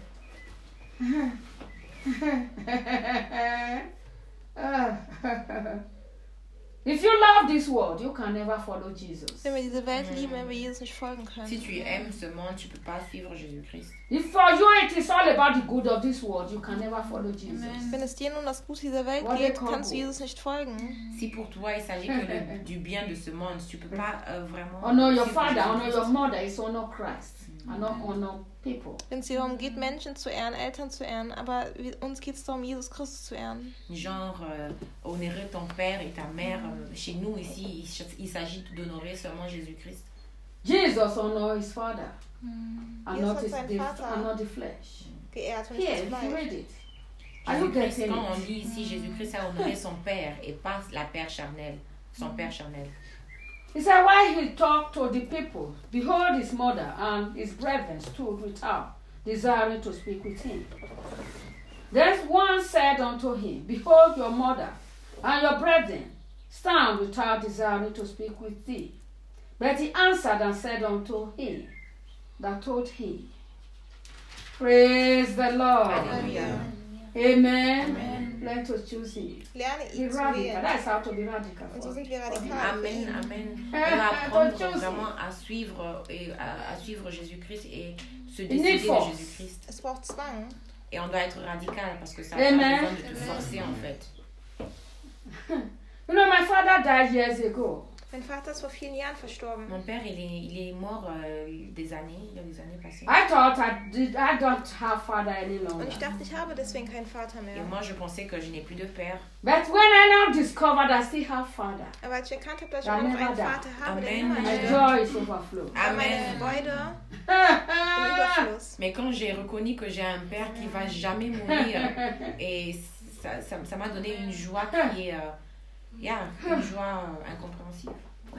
If you love this world, you can never follow Jesus. Wenn wir diese Welt lieben, wenn wir Jesus nicht folgen können. Si tu aimes ce monde, tu peux pas suivre Jésus-Christ. If for you it is all about the good of this world, you can never follow Jesus. Wenn es dir nun um das Gute dieser Welt What geht, they call kannst du good. Jesus nicht folgen. Si pour toi il s'agit que le- du bien de ce monde, tu peux pas euh, vraiment. Honor your suivre father, honor Jésus-Christ. your mother is honor Christ. And not honor people. Wenn es dir darum geht, Menschen zu ehren, Eltern zu ehren, aber wir, uns geht es darum, Jesus Christus zu ehren. Genre, euh, honorer ton père et ta mère. euh, chez nous, ici, il, ch- il s'agit d'honorer seulement Jésus-Christ. Jesus honor his father. And Jesus not, hat his, seinen the, Vater. and not the flesh. Geehrt und nicht Here, das if you Fleisch. read it. Are you Jésus-Christ, getting quand on it? lit ici, Jésus-Christ a honoré son père et pas la père charnelle, son père charnel. He said, while he talked to the people, behold, his mother and his brethren stood without, desiring to speak with him. Then one said unto him, behold, your mother and your brethren stand without, desiring to speak with thee. But he answered and said unto him that told him, praise the Lord. Alléluia. Amen. Let us choose him. Lerne Be ihn zu radical. wählen. That's how to be radical. Und so for sind it. wir radikal. Amen, amen. On va apprendre vraiment à suivre, et à, à suivre Jésus-Christ et se décider de force. Jésus-Christ. Es braucht Zwang. Et on doit être radical parce que ça Amen. a besoin de te forcer en fait. You know, my father died years ago. Mein Vater ist vor vielen Jahren verstorben. Mon père, il est, il est mort euh, des années, il y a des années passées. I thought I did. I don't have father any Und longer. ich dachte, ich habe deswegen keinen Vater Et mehr. moi, je pensais que je n'ai plus de père. But when I now discovered I still have father, Aber als ich erkannt habe, dass ich Ja, immer noch never einen die. Vater habe, der Amen. immer my stirbt, joy is overflow. war meine Amen. Freude im Überfluss. Mais quand j'ai reconnu que j'ai un père qui va jamais mourir, et ça, ça, ça m'a donné une joie qui est, euh, yeah, une joie euh, incompréhensible,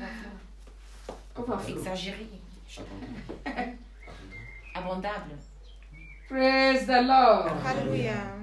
Overflow. exagérée, je sais pas. Abondable. Praise the Lord. Halleluja.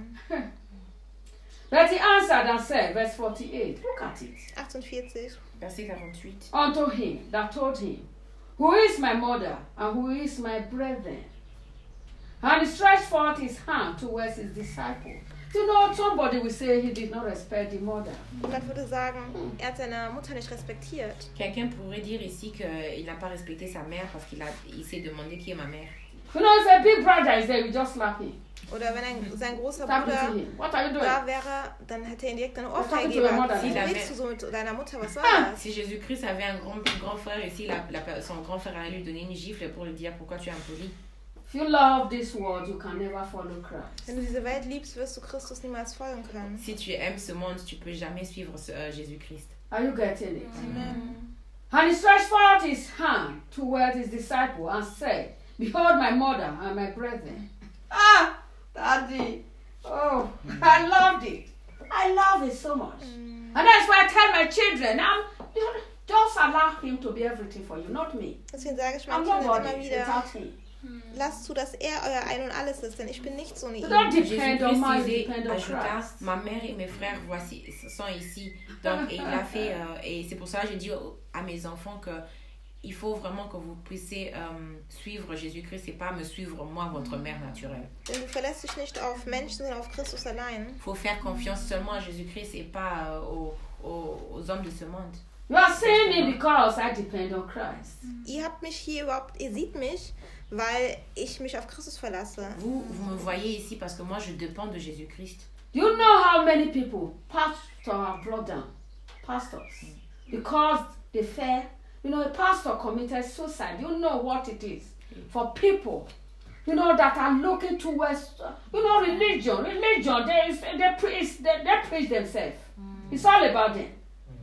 But he answered and said, verse forty-eight. Look at it. achtundvierzig. Verset quarante-huit. Unto him that told him, who is my mother and who is my brethren? And he stretched forth his hand towards his disciple. You know, somebody will say he did not respect the mother. Jemand würde sagen, er hat seine Mutter nicht respektiert. Quelqu'un pourrait dire ici qu'il n'a pas respecté sa mère parce qu'il a, il s'est demandé qui est ma mère. You know, if a big brother is there, we just slap him. Oder wenn ein, sein großer Stop Bruder hitting him. What are you doing? da wäre, dann hätte er ihn direkt eine Was Ohrfeige talking to your gegeben. mother? Was Si la willst du mère- so mit deiner Mutter? Was soll Ah. das? Si Jésus-Christ avait un grand, grand frère ici, la, la, son grand frère allait lui donner une gifle pour lui dire pourquoi tu es impoli. If you love this world, you can never follow Christ. Wenn du diese Welt liebst, wirst du Christus niemals folgen können. Si tu aimes ce monde, tu peux jamais suivre ce, euh, Jésus-Christ. Are you getting it? Amen. And he stretched forth his hand toward his disciple and said, behold my mother and my brethren. Ah, Daddy. Oh, I loved it. I love it so much. And that's why I tell my children, now, you know, just allow him to be everything for you, not me. Deswegen sage ich I'm meinen Kindern nobody immer wieder, without him. lasst zu, dass er euer Ein und Alles ist, denn ich bin nicht so eine You ihm. don't depend on Jésus-Christ me, you disait, depend on ajouta, Christ. ma mère et mes frères voici, sont ici. Donc, et il a fait, euh, et c'est pour ça que j'ai dit à mes enfants que il faut vraiment que vous puissiez euh, suivre Jésus-Christ et pas me suivre moi, votre mère naturelle. Denn du verlässt dich nicht auf Menschen, sondern auf Christus allein. Il faut faire confiance seulement à Jésus-Christ et pas euh, aux, aux, aux hommes de ce monde. You are seeing me because I depend on Christ. Ihr habt mich hier überhaupt, ihr seht mich, weil ich mich auf Christus verlasse. Vous, vous me voyez ici parce que moi, je dépends de Jésus-Christ. Do you know how many people pastors have brought down? Pastors. Because they fear. You know, a pastor committed suicide. You know what it is for people, you know, that are looking towards, uh, you know, religion. Religion, they, they, preach, they, they preach themselves. It's all about them.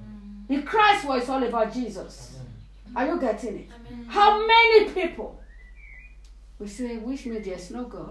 In Christ, well, it's all about Jesus. Are you getting it? How many people we say, wish me there's no God?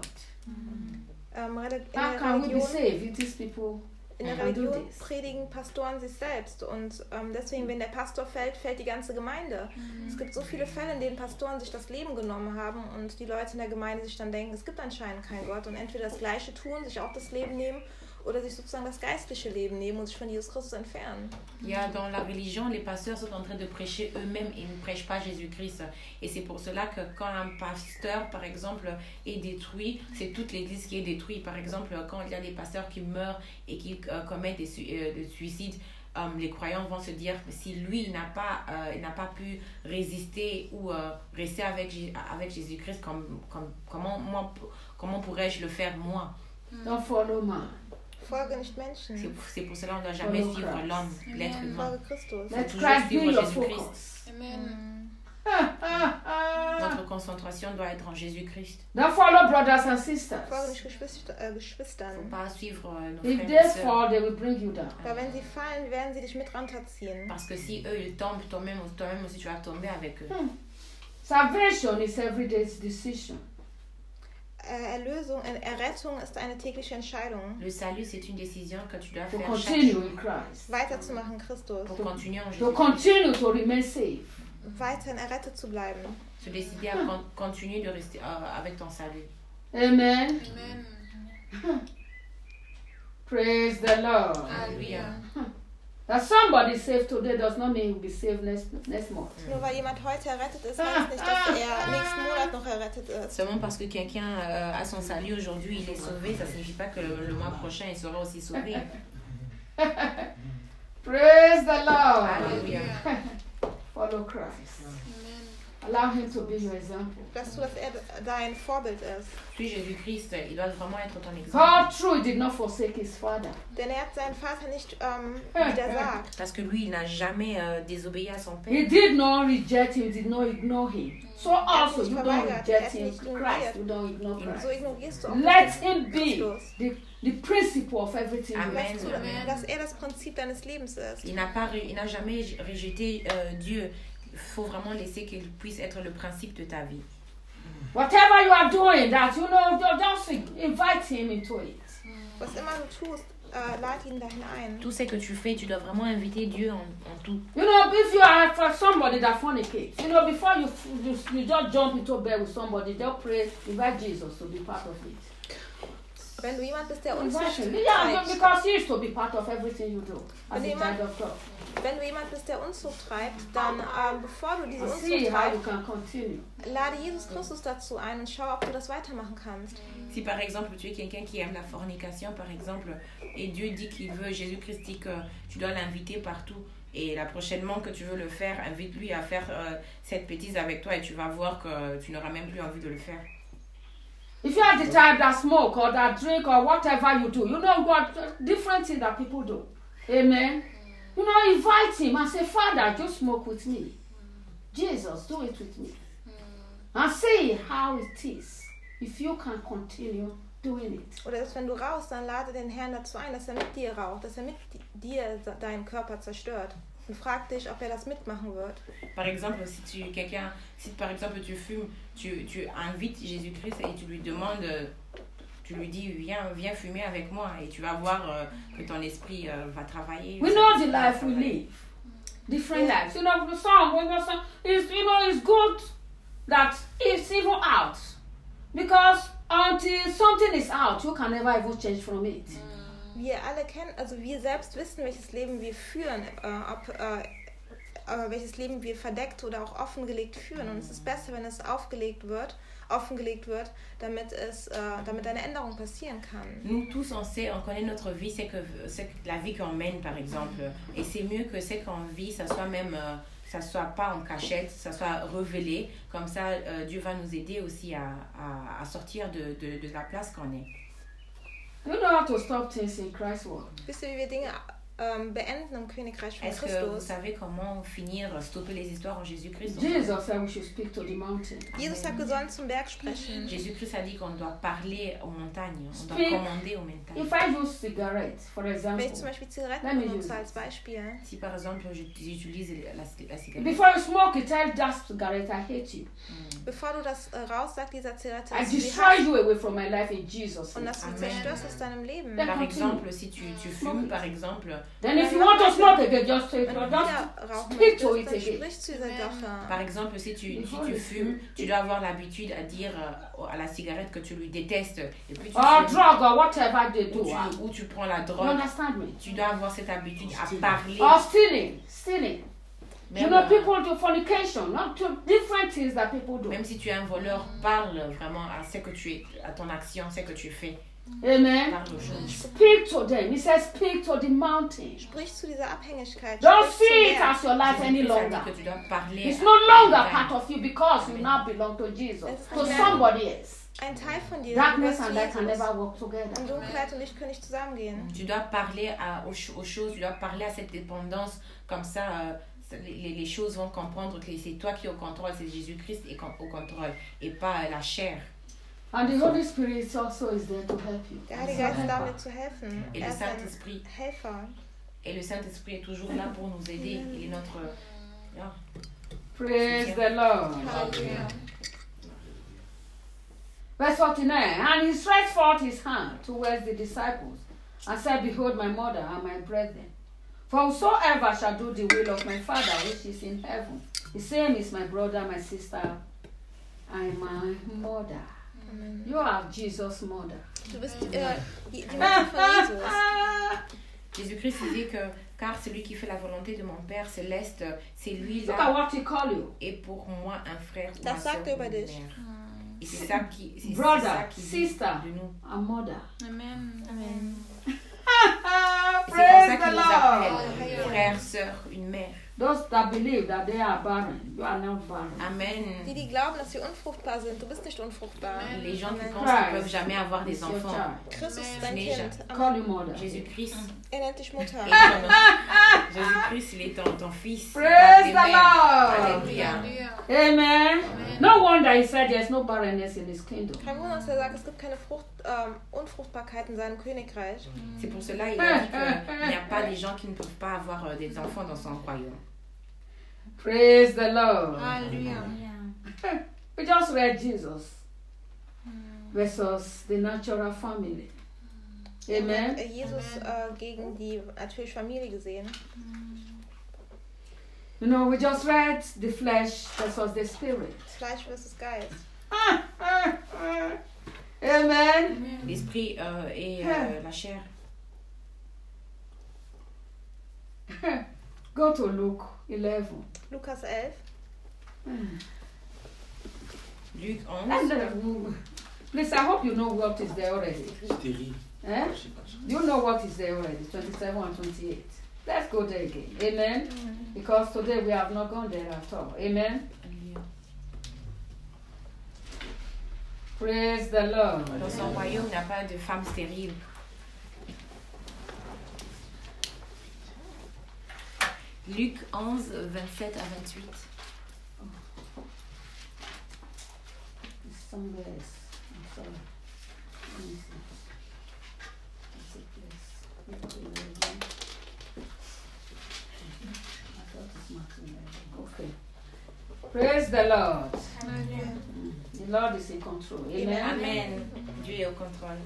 Ähm, Reli- in How der can we be Religion, saved if these people in der can do Religion this? predigen Pastoren sich selbst und ähm, deswegen, wenn der Pastor fällt, fällt die ganze Gemeinde. Es gibt so viele Fälle, in denen Pastoren sich das Leben genommen haben und die Leute in der Gemeinde sich dann denken, es gibt anscheinend keinen Gott und entweder das Gleiche tun, sich auch das Leben nehmen oder sich sozusagen das geistliche Leben nehmen und sich von Jesus Christus entfernen. Il y a dans la religion, les pasteurs sont en train de prêcher eux-mêmes et ne prêchent pas Jésus-Christ. Et c'est pour cela que quand un pasteur, par exemple, est détruit, c'est toute l'église qui est détruite. Par exemple, quand il y a des pasteurs qui meurent et qui euh, commettent des, su- euh, des suicides, euh, les croyants vont se dire, si lui il n'a pas, euh, il n'a pas pu résister ou euh, rester avec, J- avec Jésus-Christ, comme, comme, comment, moi, comment pourrais-je le faire moi? Don't follow man. Folge nicht Menschen, C'est, c'est pour cela qu'on ne doit jamais Follow suivre Christ. l'homme, l'être humain. folge Christus. Let toujours Christ be suivre your Jésus-Christ. focus. Mm. Notre concentration doit être en Jésus-Christ. Don't follow brothers and sisters. Folge nicht Geschwister, äh, Il ne faut Geschwistern. pas suivre euh, nos If frères they et sœurs. fall, they will bring you down. Weil wenn sie fallen, werden sie dich mit runterziehen. Parce que si eux ils tombent, toi-même, toi-même aussi tu vas tomber avec eux. Salvation is every day's decision. Äh, Erlösung, äh, Errettung ist eine tägliche Entscheidung. Le salut, c'est une décision que tu dois To faire chaque continue jour in Christ. Weiterzumachen in Christus. pour continuer en To Jésus. continue to remain safe. Weiterhin errettet zu bleiben. Se décider à con- continuer de rester euh, avec ton salut. Amen. Amen. Praise the Lord. Alléluia. That somebody saved today does not mean he'll be saved next, next month. Nur weil jemand heute errettet ist, heißt nicht, dass er nächsten Monat noch errettet ist. Seulement parce que quelqu'un euh, a son salut aujourd'hui, il est sauvé, ça ne signifie pas que le, le mois prochain, il sera aussi sauvé. Praise the Lord. Alléluia. Follow Christ. Amen. Allow him to be your example. Dass du, dass er dein Vorbild ist. Suis Jésus-Christ, il doit vraiment être ton exemple. God truly did not forsake his father. Denn er hat seinen Vater nicht ähm, widersagt. Parce que lui, il n'a jamais euh, désobéi à son He père. did not reject him, did not ignore him. So also nicht you don't verweigert, er reject ist him, nicht Christ, you don't ignore So Christ. ignorierst du auch Let nicht him be Christus. the, the principle of everything you Amen. do. Dass, du, dass er das Prinzip deines Lebens ist. Il n'a pas, il n'a jamais rejeté euh, Dieu. Il faut vraiment laisser qu'il puisse être le principe de ta vie. Whatever you are doing, that you know, ju- just invite him into it. Was immer du tust, äh, lad ihn dahin ein. Tout ce que tu fais, tu dois vraiment inviter Dieu en, en tout. You know, if you are for somebody that fornicates, you know, before you, you you just jump into bed with somebody, they'll pray, invite Jesus to be part of it. Wenn du jemand bist, der Invite Unzucht him. Yeah, treibt, because he is to be part of everything you do as a Wenn child of God. wenn du jemand bist, der Unzucht treibt, dann, ähm, bevor du diese And see Unzucht how you treibst, can continue. lade Jesus Christus dazu ein und schau, ob du das weitermachen kannst. Si par exemple tu es quelqu'un qui aime la fornication, par exemple, et Dieu dit qu'il veut, Jésus-Christ dit que tu dois l'inviter partout, et là prochainement que tu veux le faire, invite-lui à faire euh, cette bêtise avec toi et tu vas voir que tu n'auras même plus envie de le faire. If you are the type that smoke or that drink or whatever you do, you know what different things that people do. Amen. You know, invite him and say, Father, just smoke with me. Jesus, do it with me. And see how it is. If you can continue doing it. Oder dass wenn du rauchst, dann lade den Herrn dazu ein, dass er mit dir raucht, dass er mit dir deinen Körper zerstört. Und frag dich, ob er das mitmachen wird. Par exemple, si tu quelqu'un, si par exemple tu fumes, tu, tu invites Jésus-Christ et tu lui demandes, euh, tu lui dis viens, viens fumer avec moi et tu vas voir euh, que ton esprit euh, va travailler. We ça- know the ça va life we travailler. live. Different lives. You know, the song, when the song is, you know, it's good that it's even out. Because until something is out, you can never even change from it. Wir alle kennen, also wir selbst wissen, welches Leben wir führen, äh, ob, äh, äh, welches Leben wir verdeckt oder auch offengelegt führen. Und es ist besser, wenn es aufgelegt wird, offengelegt wird, damit es, äh, damit eine Änderung passieren kann. Nous tous, on sait, on connaît notre vie, c'est que c'est que la vie qu'on mène, par exemple. Et c'est mieux que c'est qu'on vit, ça soit même, euh, ça soit pas en cachette, ça soit révélé. Comme ça, euh, Dieu va nous aider aussi à, à, à sortir de, de, de la place qu'on est. You know how to stop things in Christ's world. Wisst ihr, wie wir Dinge ähm, beenden im Königreich von Est-ce que vous Christus? savez comment finir, stopper les histoires en Jésus-Christ? Jesus said we should speak to the mountain. Jesus sagt, wir sollen zum Berg sprechen. Jésus-Christ a dit qu'on doit parler aux montagnes, on doit Speak. commander aux montagnes. If I use cigarettes, for Wenn example, ich zum Beispiel Zigaretten Let me benutze use als Beispiel, Si par exemple j'utilise la, la cigarette, before you smoke it, tell that cigarette, I hate you. bevor du das äh, raus sagst, dieser Zigarette, I dass du sie destroy hast you away from my life in Jesus' und name. dass du Amen. zerstörst aus deinem Leben. Ja. par continue. exemple, si tu, tu fumes, par exemple, Then if you want to smoke again, just take Wenn du just wieder rauchen speak to möchtest, it dann again. sprich zu dieser Sache. Par exemple, si tu, si tu fumes, tu dois avoir l'habitude à dire euh, à la cigarette que tu lui détestes. Et puis tu Or fumes, drug or whatever they ou, do. ah. tu, ou tu prends la You drogue. understand me? Tu dois avoir cette habitude à parler. Or stealing, stealing. You Même, know, euh, people do fornication, not to different things that people do. même si tu es un voleur, parle vraiment à ce que tu es, à ton action, ce que tu fais. Amen. Parle aux choses. Speak to them. He says, speak to the mountain. Sprich zu dieser Abhängigkeit. Don't Sprich see zum it Meer. as your life any Jésus-Christ a longer. dit que tu dois parler It's à- no longer à- part of you because you now belong to Jesus, It's to not- somebody else. Ein Teil von dir. Darkness du and bist light can Jesus. never work Und together. Dunkelheit und Licht können nicht zusammengehen. Tu dois parler à, aux, ch- aux choses, tu dois parler à cette dépendance, comme ça, euh, ça- les, les choses vont comprendre que c'est toi qui es au contrôle, c'est Jésus-Christ qui est con- au contrôle, et pas euh, la chair. And the Holy Spirit also is there to help you. Der Heilige As a Geist ist helper. damit zu helfen. Et Er le ist ein Saint-Esprit, Helfer. et le Saint-Esprit est toujours là pour nous aider. Il est notre... ah, Praise the Lord. Halleluja. Verse forty-nine. And he stretched forth his hand towards the disciples and said, Behold, my mother and my brethren. For whosoever shall do the will of my Father which is in heaven, the same is my brother, my sister, and my mother. Amen. You are Jesus' mother. Du bist äh, die, die Mutter von Jesus. Jésus-Christ il dit que, car celui qui fait la volonté de mon Père céleste, c'est lui Look at là, what he call you. et pour moi un frère ou Das ma sœur sagt er ou über une dich. mère. Et c'est ça qui, c'est, c'est Brother, ça qui dit sister. de nous. A mother. Amen. Amen. C'est comme ça qu'il nous appelle, Lord. frère, sœur, une mère. Those that believe that they are barren, you are not barren. Die, Amen. die glauben, dass sie unfruchtbar sind. Du bist nicht unfruchtbar. Les gens qui Amen. pensent qu'ils ne peuvent jamais avoir des It's your enfants. child. Christus ist Amen. dein Déjà. Kind. Call Amen. you mother. Jésus-Christ Er nennt dich Mutter. est ton, Jésus-Christ, il est ton, ton fils. Praise tes the mères. Lord. Alléluia. Amen. No wonder he said there's no barrenness in his kingdom. Kein Wunder, dass er sagt, es gibt keine Frucht, ähm, Unfruchtbarkeit in seinem Königreich. C'est pour cela qu'il a dit qu'il n'y a pas des gens qui ne peuvent pas avoir euh, des enfants dans son royaume. Praise the Lord. Halleluja. We just read Jesus versus the natural family. Amen. Er hat Jesus äh, gegen die natürliche Familie gesehen. You know, we just read the flesh versus the spirit. Fleisch versus Geist. Amen. L'esprit euh, et euh, la chair. Go to Luke eleven. Lukas elf. Luc And onze. then, please, I hope you know what is there already. Stérile. Eh? Je sais pas. You know what is there already, twenty-seven and twenty-eight. Let's go there again. Amen. Because today we have not gone there at all. Amen. Praise the Lord. Dans son royaume, il n'y a pas de femme stérile. Luc onze, vingt-sept à vingt-huit. It's somewhere else. I'm sorry. Let me see. It's a place. Luke eleven. I thought it's Mark eleven. Okay. Praise the Lord. Mm. The Lord is in control. Amen. Amen. Dieu est au contrôle.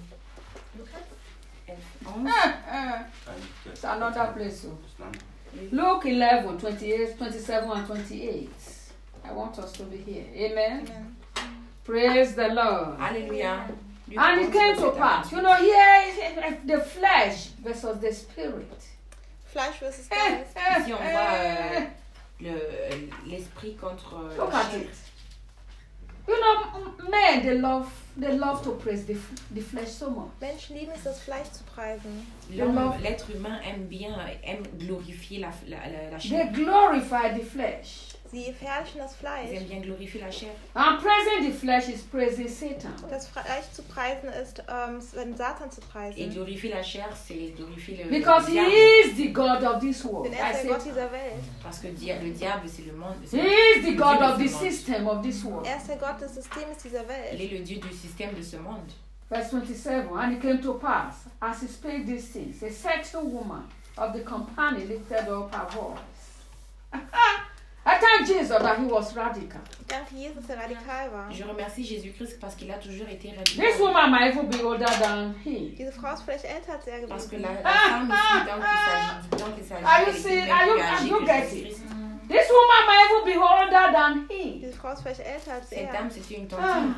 onze. It's another place. So. Luke eleven, twenty-eight, twenty-seven and twenty-eight. I want us to be here. Amen. Amen. Praise the Lord. Alléluia. Luc And it onze, came to vingt-sept à pass. vingt-huit. You know, here is the flesh versus the spirit. Fleisch versus Geist. Ici, on voit euh, le- l'esprit contre euh, Look la at chair. it. You know, men, they love they love to praise the, f- the flesh so much. Menschen lieben es, das Fleisch zu preisen. L'homme, l'être humain aime bien, aime glorifier la, la, la, la They chair. glorify the flesh. Sie verherrlichen das Ils Fleisch. aiment bien glorifier la chair. And praising the flesh is praising Satan. Das Fleisch zu preisen ist, ähm, den Satan zu Et preisen. glorifier la chair, c'est glorifier le, Because le he diable. is the God of this world. Denn er I ist der Gott say, dieser Welt. Parce que dia- le diable, c'est le monde. he c'est- is the Dieu God de of ce the monde. system of this world. Er ist der Gott des Systems dieser Il Welt. est le Dieu du système de ce monde. Verse twenty-seven, and it came to pass, as he spake these things, a certain woman of the company lifted up her voice. I thank Jesus that he was radical. Ich danke Jesus, dass er radikal war. Je remercie Jésus-Christ parce qu'il a toujours été This radical. woman might even be older than he. Diese Frau ist vielleicht älter als er Parce que gewesen. la, la femme ici, donc il s'agit Are you seeing? Are you, are you getting? This woman might even be older than he. Diese Frau ist vielleicht älter als Cette er. dame, c'était une Ah. tantine.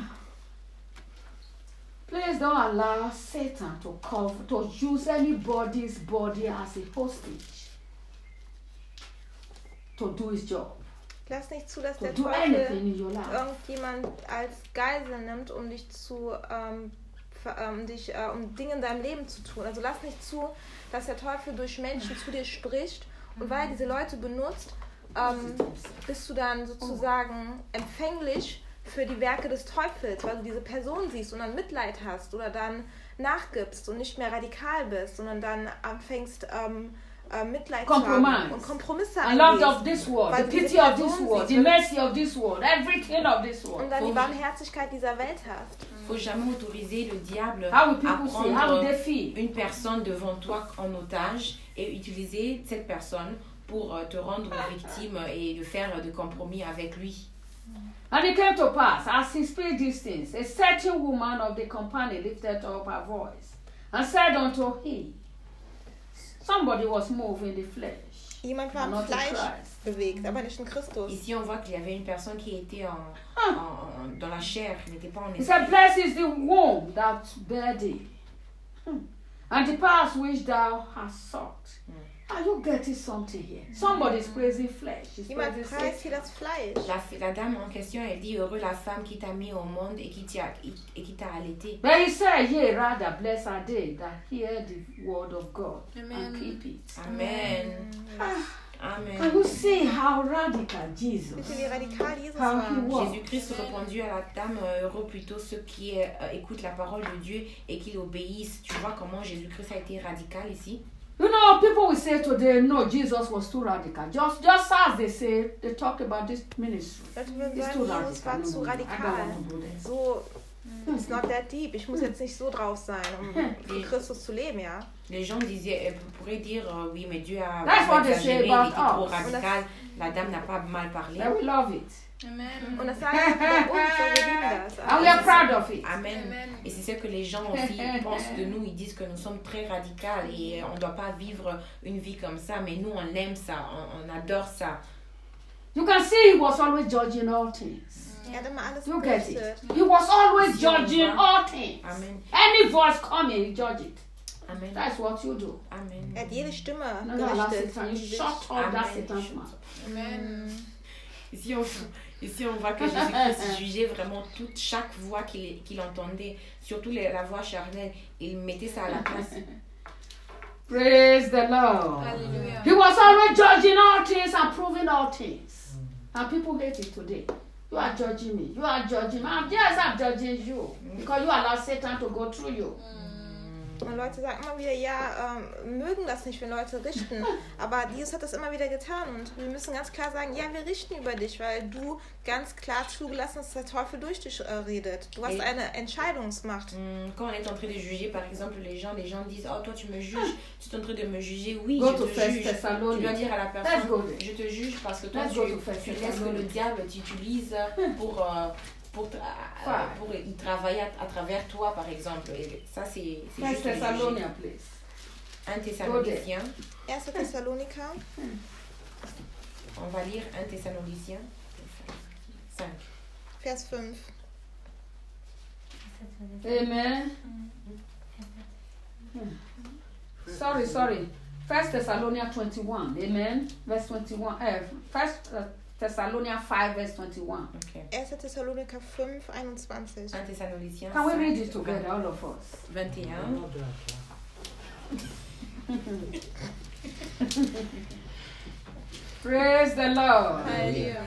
Please don't allow Satan to cover, to use anybody's body as a hostage to do his job, Lass nicht zu, dass to der do Teufel anything in your life. irgendjemand als Geisel nimmt, um dich zu, ähm, ver- ähm, dich, äh, um Dinge in deinem Leben zu tun. Also lass nicht zu, dass der Teufel durch Menschen zu dir spricht und weil er diese Leute benutzt, ähm, bist du dann sozusagen empfänglich für die Werke des Teufels, weil du diese Person siehst und dann Mitleid hast oder dann nachgibst und nicht mehr radikal bist, sondern dann anfängst ähm, äh, Mitleid zu Compromise. haben und Kompromisse And love eingehst. of this world, Weil the du diese pity of this Person world, the siehst mercy of this world, everything of this world. und dann die Faut- Barmherzigkeit dieser Welt hast. Il ne faut jamais autoriser le diable How will à people see? How will prendre they feel? une personne devant toi en otage et utiliser cette personne pour euh, te rendre victime et de faire de compromis avec lui. And it came to pass, as he spake these things, a certain woman of the company lifted up her voice and said unto him, somebody was moved in the flesh, Jemand war and im not in Fleisch Christ. bewegt, aber nicht in Christus. Ici, on voit qu'il y avait une personne qui était en, Ah. en- en- dans la chair, qui n'était pas en He esprit. said, blessed is the womb that bare thee, Hmm. and the path which thou hast sought. Are you getting something here? Somebody is praising flesh. She's Jemand praising preist Satan. hier das Fleisch. La, la dame en question, elle dit heureux la femme qui t'a mis au monde et qui t'a et qui t'a allaité. But he said, yea, rather, blessed are they that hear the word of God and keep it. Amen. Can Amen. you see how radical Jesus, Wisst ihr, wie radikal Jesus how he war? was? Jésus-Christ répondit à la dame, euh, heureux plutôt ceux qui euh, écoutent la parole de Dieu et qui l'obéissent. Tu vois comment Jésus-Christ a été radical ici? You know, people will say today, no, Jesus was too radical. Just, just as they say, they talk about this ministry. Leute würden It's sagen, too Jesus radical. war No, zu no, no, I don't radikal. want to go there. So, it's not that deep. Ich muss jetzt nicht so drauf sein, um für Christus zu leben, ja. Les gens disaient, elle pourrait dire, euh, oui, mais Dieu a That's what they exagéré, say il about était trop us. radical. La dame n'a pas mal parlé. But we love it. Und das sagen wir über uns, weil wir lieben das. And we are proud of it. Amen. Et c'est ce que les gens aussi pensent de nous. Ils disent que nous sommes très radicales et on ne doit pas vivre une vie comme ça. Mais nous, on aime ça. On, on adore ça. You can see he was always judging all things. Er hat immer alles You get gerichtet. it? He was always judging all things. Amen. Any voice coming, he judge it. Amen. That's what you do. Amen. Er hat jede Stimme No, no, allow gerichtet. Satan. You die sich- shut up that Amen. Satan's mouth. Ici, on, ici, on voit que Jésus-Christ jugeait vraiment toute, chaque voix qu'il qu'il entendait, surtout les- la voix charnelle. Il mettait ça à la place. Praise the Lord. He was always judging all things and proving all things. And people hate it today. You are judging me. You are judging me. I'm, yes, I'm judging you. Because you allow Satan to go through you. Und Leute sagen immer wieder, ja, ähm, mögen das nicht, wenn Leute richten. Aber Jesus hat das immer wieder getan. Und wir müssen ganz klar sagen, ja, wir richten über dich, weil du ganz klar zugelassen hast, dass der Teufel durch dich äh, redet. Du hast Et- eine Entscheidungsmacht. Hum, Quand on est en train de juger, par exemple, les gens, les gens disent, oh, toi, tu me juges. Tu es en train de me juger. Oui, Go je to te First juge. Tu dois Thessalonians. dire à la Let's personne, go there. je te juge parce que toi, Let's tu, go to First tu laisses que le Thessalonians. diable t'utilise pour, euh, pour, tra- euh, Ouais. pour y travailler à, à travers toi, par exemple. Et ça, c'est c'est First juste le juger. Thessalonians, please. Un Thessalonicien. erster Thessaloniker, On va lire un Thessalonicien. cinq. Vers fünf. Amen. Hmm. Sorry, sorry. First Thessalonians twenty-one. Amen. Verse twenty-one. Uh, First uh, Thessalonians five, verse twenty-one. Ok. erster Thessaloniker fünf, einundzwanzig. un Thessaloniciens Can we cinq, read it together, all of us? vingt et un. Praise the Lord. Halleluja.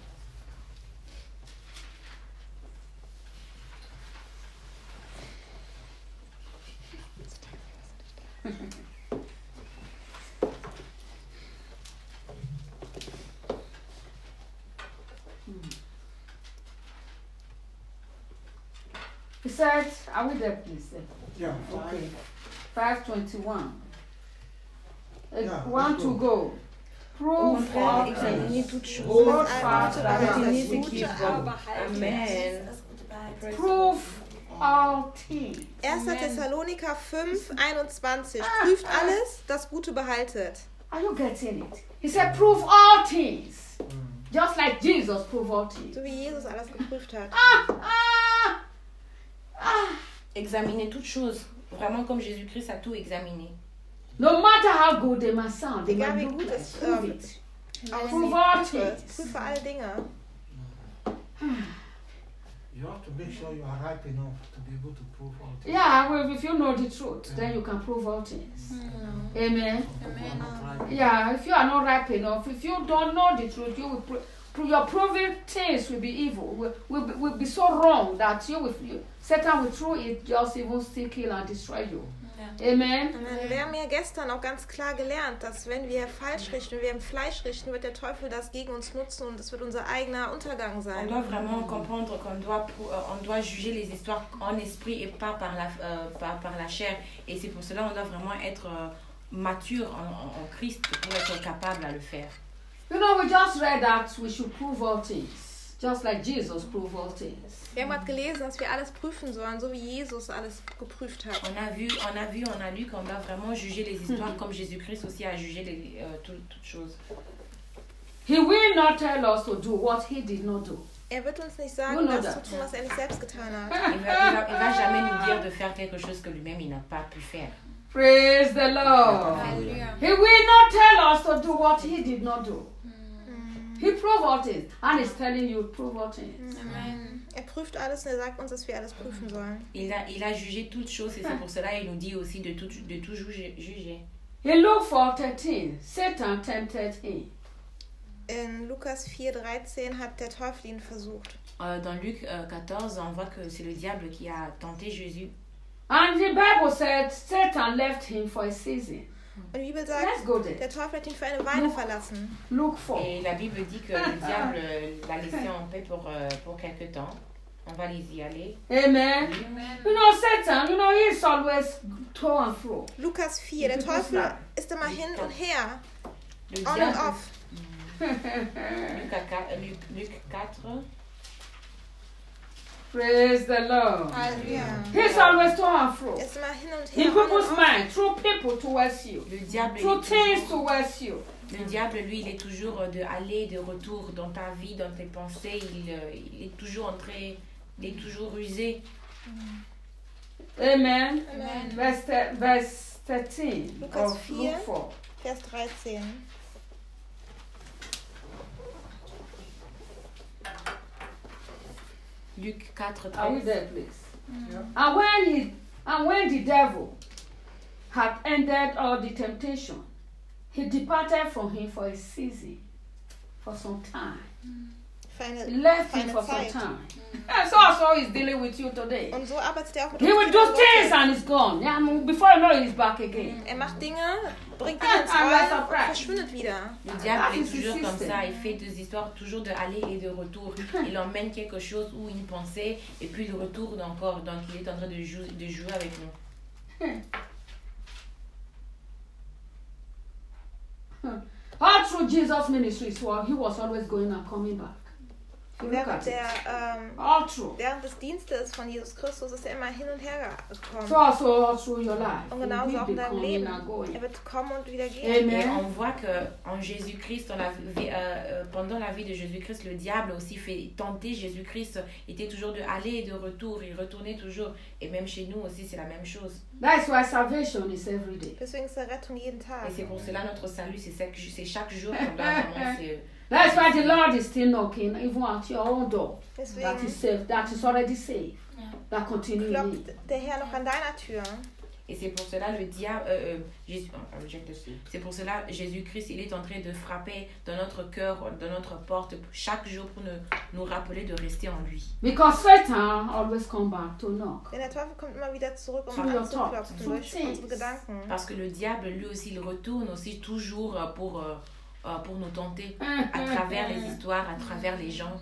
He said, are we there, please? Yeah. Okay. five twenty-one. Uh, Yeah, one let's to go. go. Prove all Examiner things. toutes choses. Hold Ein fast gute that Retenez is ce qui est bon. Amen. Prove all things. erster Thessaloniker fünf, einundzwanzig. Prüft alles, das Gute behaltet. Are you getting it? He said, prove all things. Just like Jesus proved all things. So wie Jesus alles geprüft hat. Ah, ah, ah. Examiner toutes choses. Vraiment comme Jésus-Christ a tout examiné. No matter how good they must sound, they Egal must wie look gut like, es prove ähm, it. aussieht, Prove all prüfe, things. prüfe alle Dinge. You have to make sure you are ripe enough to be able to prove all things. Yeah, well, if you know the truth, then you can prove all things. Mm. Amen. Some people are not ripe. Yeah, if you are not ripe enough, if you don't know the truth, you will pro- pro- your proving things will be evil, will, will, be, will be so wrong that you will, you, Satan will throw it just even still kill and destroy you. Amen. Und wir haben ja gestern auch ganz klar gelernt, dass wenn wir falsch richten, wenn wir im Fleisch richten, wird der Teufel das gegen uns nutzen und es wird unser eigener Untergang On sein. doit vraiment comprendre qu'on doit, euh, on doit juger les histoires en esprit et pas par la, euh, par, par la chair. Et c'est pour cela qu'on doit vraiment être euh, mature en, en, en Christ pour être capable à le faire. You know, we just read that we should prove all things, just like Jesus proved all things. Wir haben gerade gelesen, dass wir alles prüfen sollen, so wie Jesus alles geprüft hat. On a vu, on a vu, on a lu qu'on doit vraiment juger les histoires comme Jésus-Christ aussi a jugé les, euh, tout, toutes choses. He will not tell us to do what he did not do. Er wird uns nicht You sagen, know das that. zu tun, was er nicht selbst getan hat. Il va, il va, il va jamais nous dire de faire quelque chose que lui-même il n'a pas pu faire. Praise the Lord. Halleluja. He will not tell us to do what he did not do. Mm. He proved all things, and he's telling you prove all things. Amen. Er prüft alles und er sagt uns, dass wir alles prüfen sollen. Il a, il a jugé toutes choses et c'est pour cela qu'il nous dit aussi de tout, de tout juger. juger. In Luke four thirteen, Satan tempted him. In Lukas vier dreizehn hat der Teufel ihn versucht. Euh, dans Luc euh, quatorze, on voit que c'est le diable qui a tenté Jésus. And the Bible said Satan left him for a season. Und die Bibel sagt, Let's go there. der Teufel hat ihn für eine Weile verlassen. Luke four. Et la Bible dit que le diable euh, l'a laissé en paix pour, euh, pour quelque temps. On va les y aller. Amen. Amen. You know, Satan, you know, he's always to and fro. Lukas vier, der People's Teufel life. ist immer hin und her, Le on diable, and off. Luc, à- Luc, Luc quatre, Praise the Lord. Halleluja. He's always to and fro. Er ist immer hin und In her, on people's and off. mind, through people towards you, le diable, il through est things toujours, towards you. le diable, lui, il est toujours de aller, de retour dans ta vie, dans tes pensées. Il, euh, il est toujours entré, il est toujours rusé. Amen. Amen. Verse, thir- verse thirteen Lukas of four. Luke four. Vers dreizehn. Luc quatre, Are we treize. there, please? And when he and when the devil had ended all the temptation, he departed from him for a season, for some time. Für eine, He left für him eine for some Zeit. time. And so also he's dealing with you today. Und so arbeitet er auch mit He will uns do Kindern things Gottes. and he's gone. Yeah, and before you know it, he's back again. Er macht Dinge, bringt Dinge ins I'm Rollen not und surprised. verschwindet wieder. Le That diable is est his toujours comme system. ça, il fait des histoires toujours de aller et de retour. Il emmène quelque chose ou une pensée et puis il retourne encore. Donc il est en train de, jou- de jouer avec nous. All through Jesus' ministry, so he was always going and coming back. You look Während at it. der, ähm, All through. während des Dienstes von Jesus Christus ist er immer hin und her So gekommen. also all through your life. Und He genauso will auch be in deinem coming Leben. and going. Er wird kommen und wieder gehen. Et Amen. on voit que en Jésus-Christ, dans la vie- euh, euh, pendant la vie de Jésus-Christ, le diable aussi fait tenter Jésus-Christ. était toujours de aller et de retour. Il retournait toujours. Et même chez nous aussi, c'est la même chose. That's why salvation is every day. Deswegen ist der Rettung jeden Tag. Et c'est pour cela notre salut, c'est chaque, c'est chaque jour qu'on doit vraiment se- That's why the Lord is still knocking, even at your own door. That Deswegen is safe, that is already safe. Ja. That continue in klopft it. der Herr noch an deiner Tür. Et c'est pour cela le diable, euh, euh, Jésus, oh, reject this. C'est pour cela Jésus-Christ, il est en train de frapper dans notre cœur, dans notre porte, chaque jour pour nous, nous rappeler de rester en lui. Because Satan always come back to knock. Denn der Teufel kommt immer wieder zurück, um Through your anzuklopfen thoughts, durch through unsere things. Gedanken. Parce que le diable, lui aussi, il retourne aussi toujours euh, pour, euh, euh, pour nous tenter à travers les histoires, à travers les gens.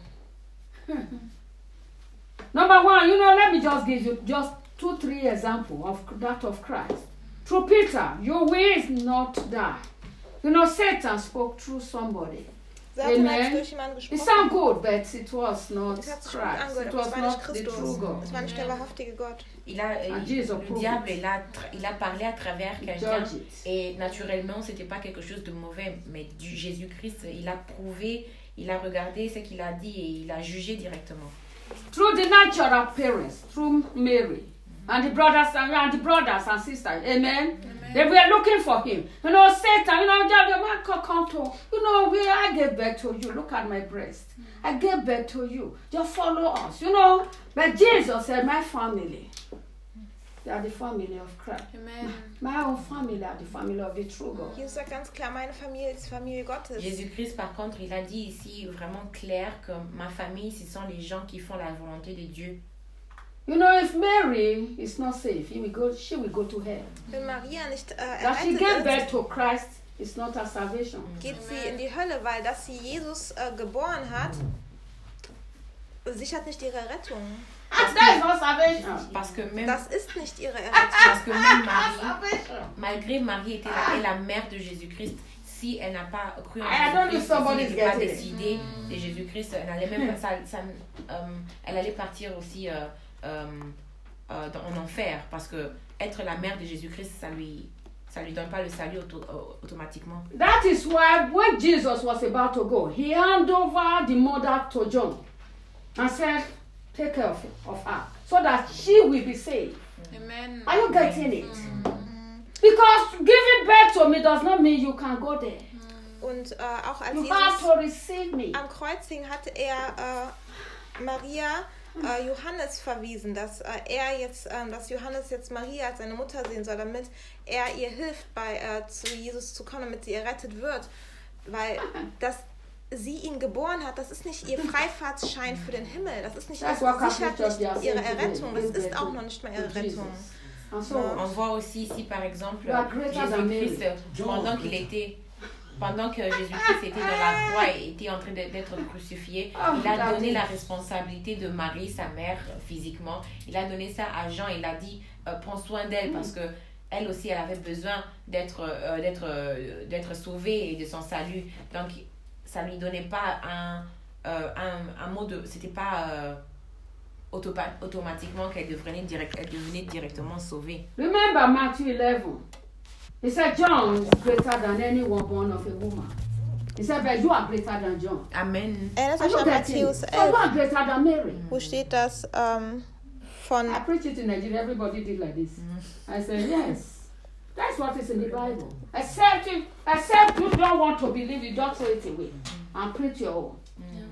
Number one, you know, let me just give you just two, three examples of that of Christ. Through Peter, your will is not die. You know, Satan spoke through somebody. Satan hat Amen. durch jemanden It gesprochen. sounded good, but it was not Es hat sich gut Christ. angehört, It aber es was war nicht not the Christus. true God. Es war nicht der wahrhaftige Gott. Il a, Ah, il- Jesus le proved diable, it. il a, tra- il a parlé à travers quelqu'un Judge it. et naturellement, c'était pas quelque chose de mauvais, mais du Jésus-Christ, il a prouvé, il a regardé ce qu'il a dit et il a jugé directement. Through the natural parents, through Mary, and the brothers and, and the brothers and sisters. Amen. They were looking for him. You know, Satan, you know, the man can come to, you know, we I gave birth to you. Look at my breast. I gave birth to you. Just follow us, you know. But Jesus said, my family, they are the family of Christ. Amen. My own family are the family of the true God. Jesus sagt ganz klar, meine Familie ist die Familie Gottes. Jésus-Christ, par contre, il a dit ici vraiment clair que ma famille, ce sont les gens qui font la volonté de Dieu. You know, if Mary is not safe, he will go, she will go to hell. Wenn Maria nicht äh, That she errettet gave ist, birth to Christ is not a salvation. geht sie in die Hölle, weil dass sie Jesus äh, geboren hat, sichert nicht ihre Rettung. And that is not salvation. Parce que même, Das ist nicht ihre Errettung. parce que même Marie, Salvation. malgré Marie était la, est la mère de Jésus-Christ, si elle n'a pas cru en I don't know Jésus-Christ, somebody si is elle n'était pas getting it. décidée de Jésus-Christ, elle allait même pas, ça, ça, euh, elle allait partir aussi euh, euh, euh, dans, en enfer, parce que être la mère de Jésus-Christ, ça lui, ça lui donne pas le salut auto- euh, automatiquement. That is why when Jesus was about to go, he handed over the mother to John and said, take care of, of her so that she will be saved. Amen. Are you getting it? Because giving birth to me does not mean you can go there. Und äh, auch als You have Jesus to receive me. am Kreuz hing, hatte er äh, Maria äh, Johannes verwiesen, dass äh, er jetzt, äh, dass Johannes jetzt Maria als seine Mutter sehen soll, damit er ihr hilft, bei äh, zu Jesus zu kommen, damit sie errettet wird, weil dass sie ihn geboren hat, das ist nicht ihr Freifahrtsschein für den Himmel, das ist nicht, That's das what sichert Catholic nicht Church ihre are saying Errettung, das today. ist auch noch nicht mal ihre To Jesus. Rettung. And so, On voit aussi ici, par exemple, You are greater than Jésus-Christ, Mary. pendant qu'il était, pendant que Jésus-Christ était dans la croix et était en train de- d'être crucifié, Oh, il a that donné is- la responsabilité de Marie, sa mère, physiquement. Il a donné ça à Jean. Il a dit, euh, prends soin d'elle parce que elle aussi, elle avait besoin d'être, euh, d'être, euh, d'être sauvée et de son salut. Donc, ça lui donnait pas un, euh, un, un mot de, c'était pas euh, autopa- automatiquement qu'elle devenait direct, elle devenait directement sauvée. remember Matthew eleven. He said, John is greater than anyone born of a woman. He said, but you are greater than John. Amen. Erinnert Are euch you an getting it? Matthäus So you elf, are greater than Mary. wo steht das ähm, von I preached it in Nigeria, everybody did like this. I said, yes. That's what is in the Bible. Except if, except you don't want to believe, you don't throw it away and preach your own.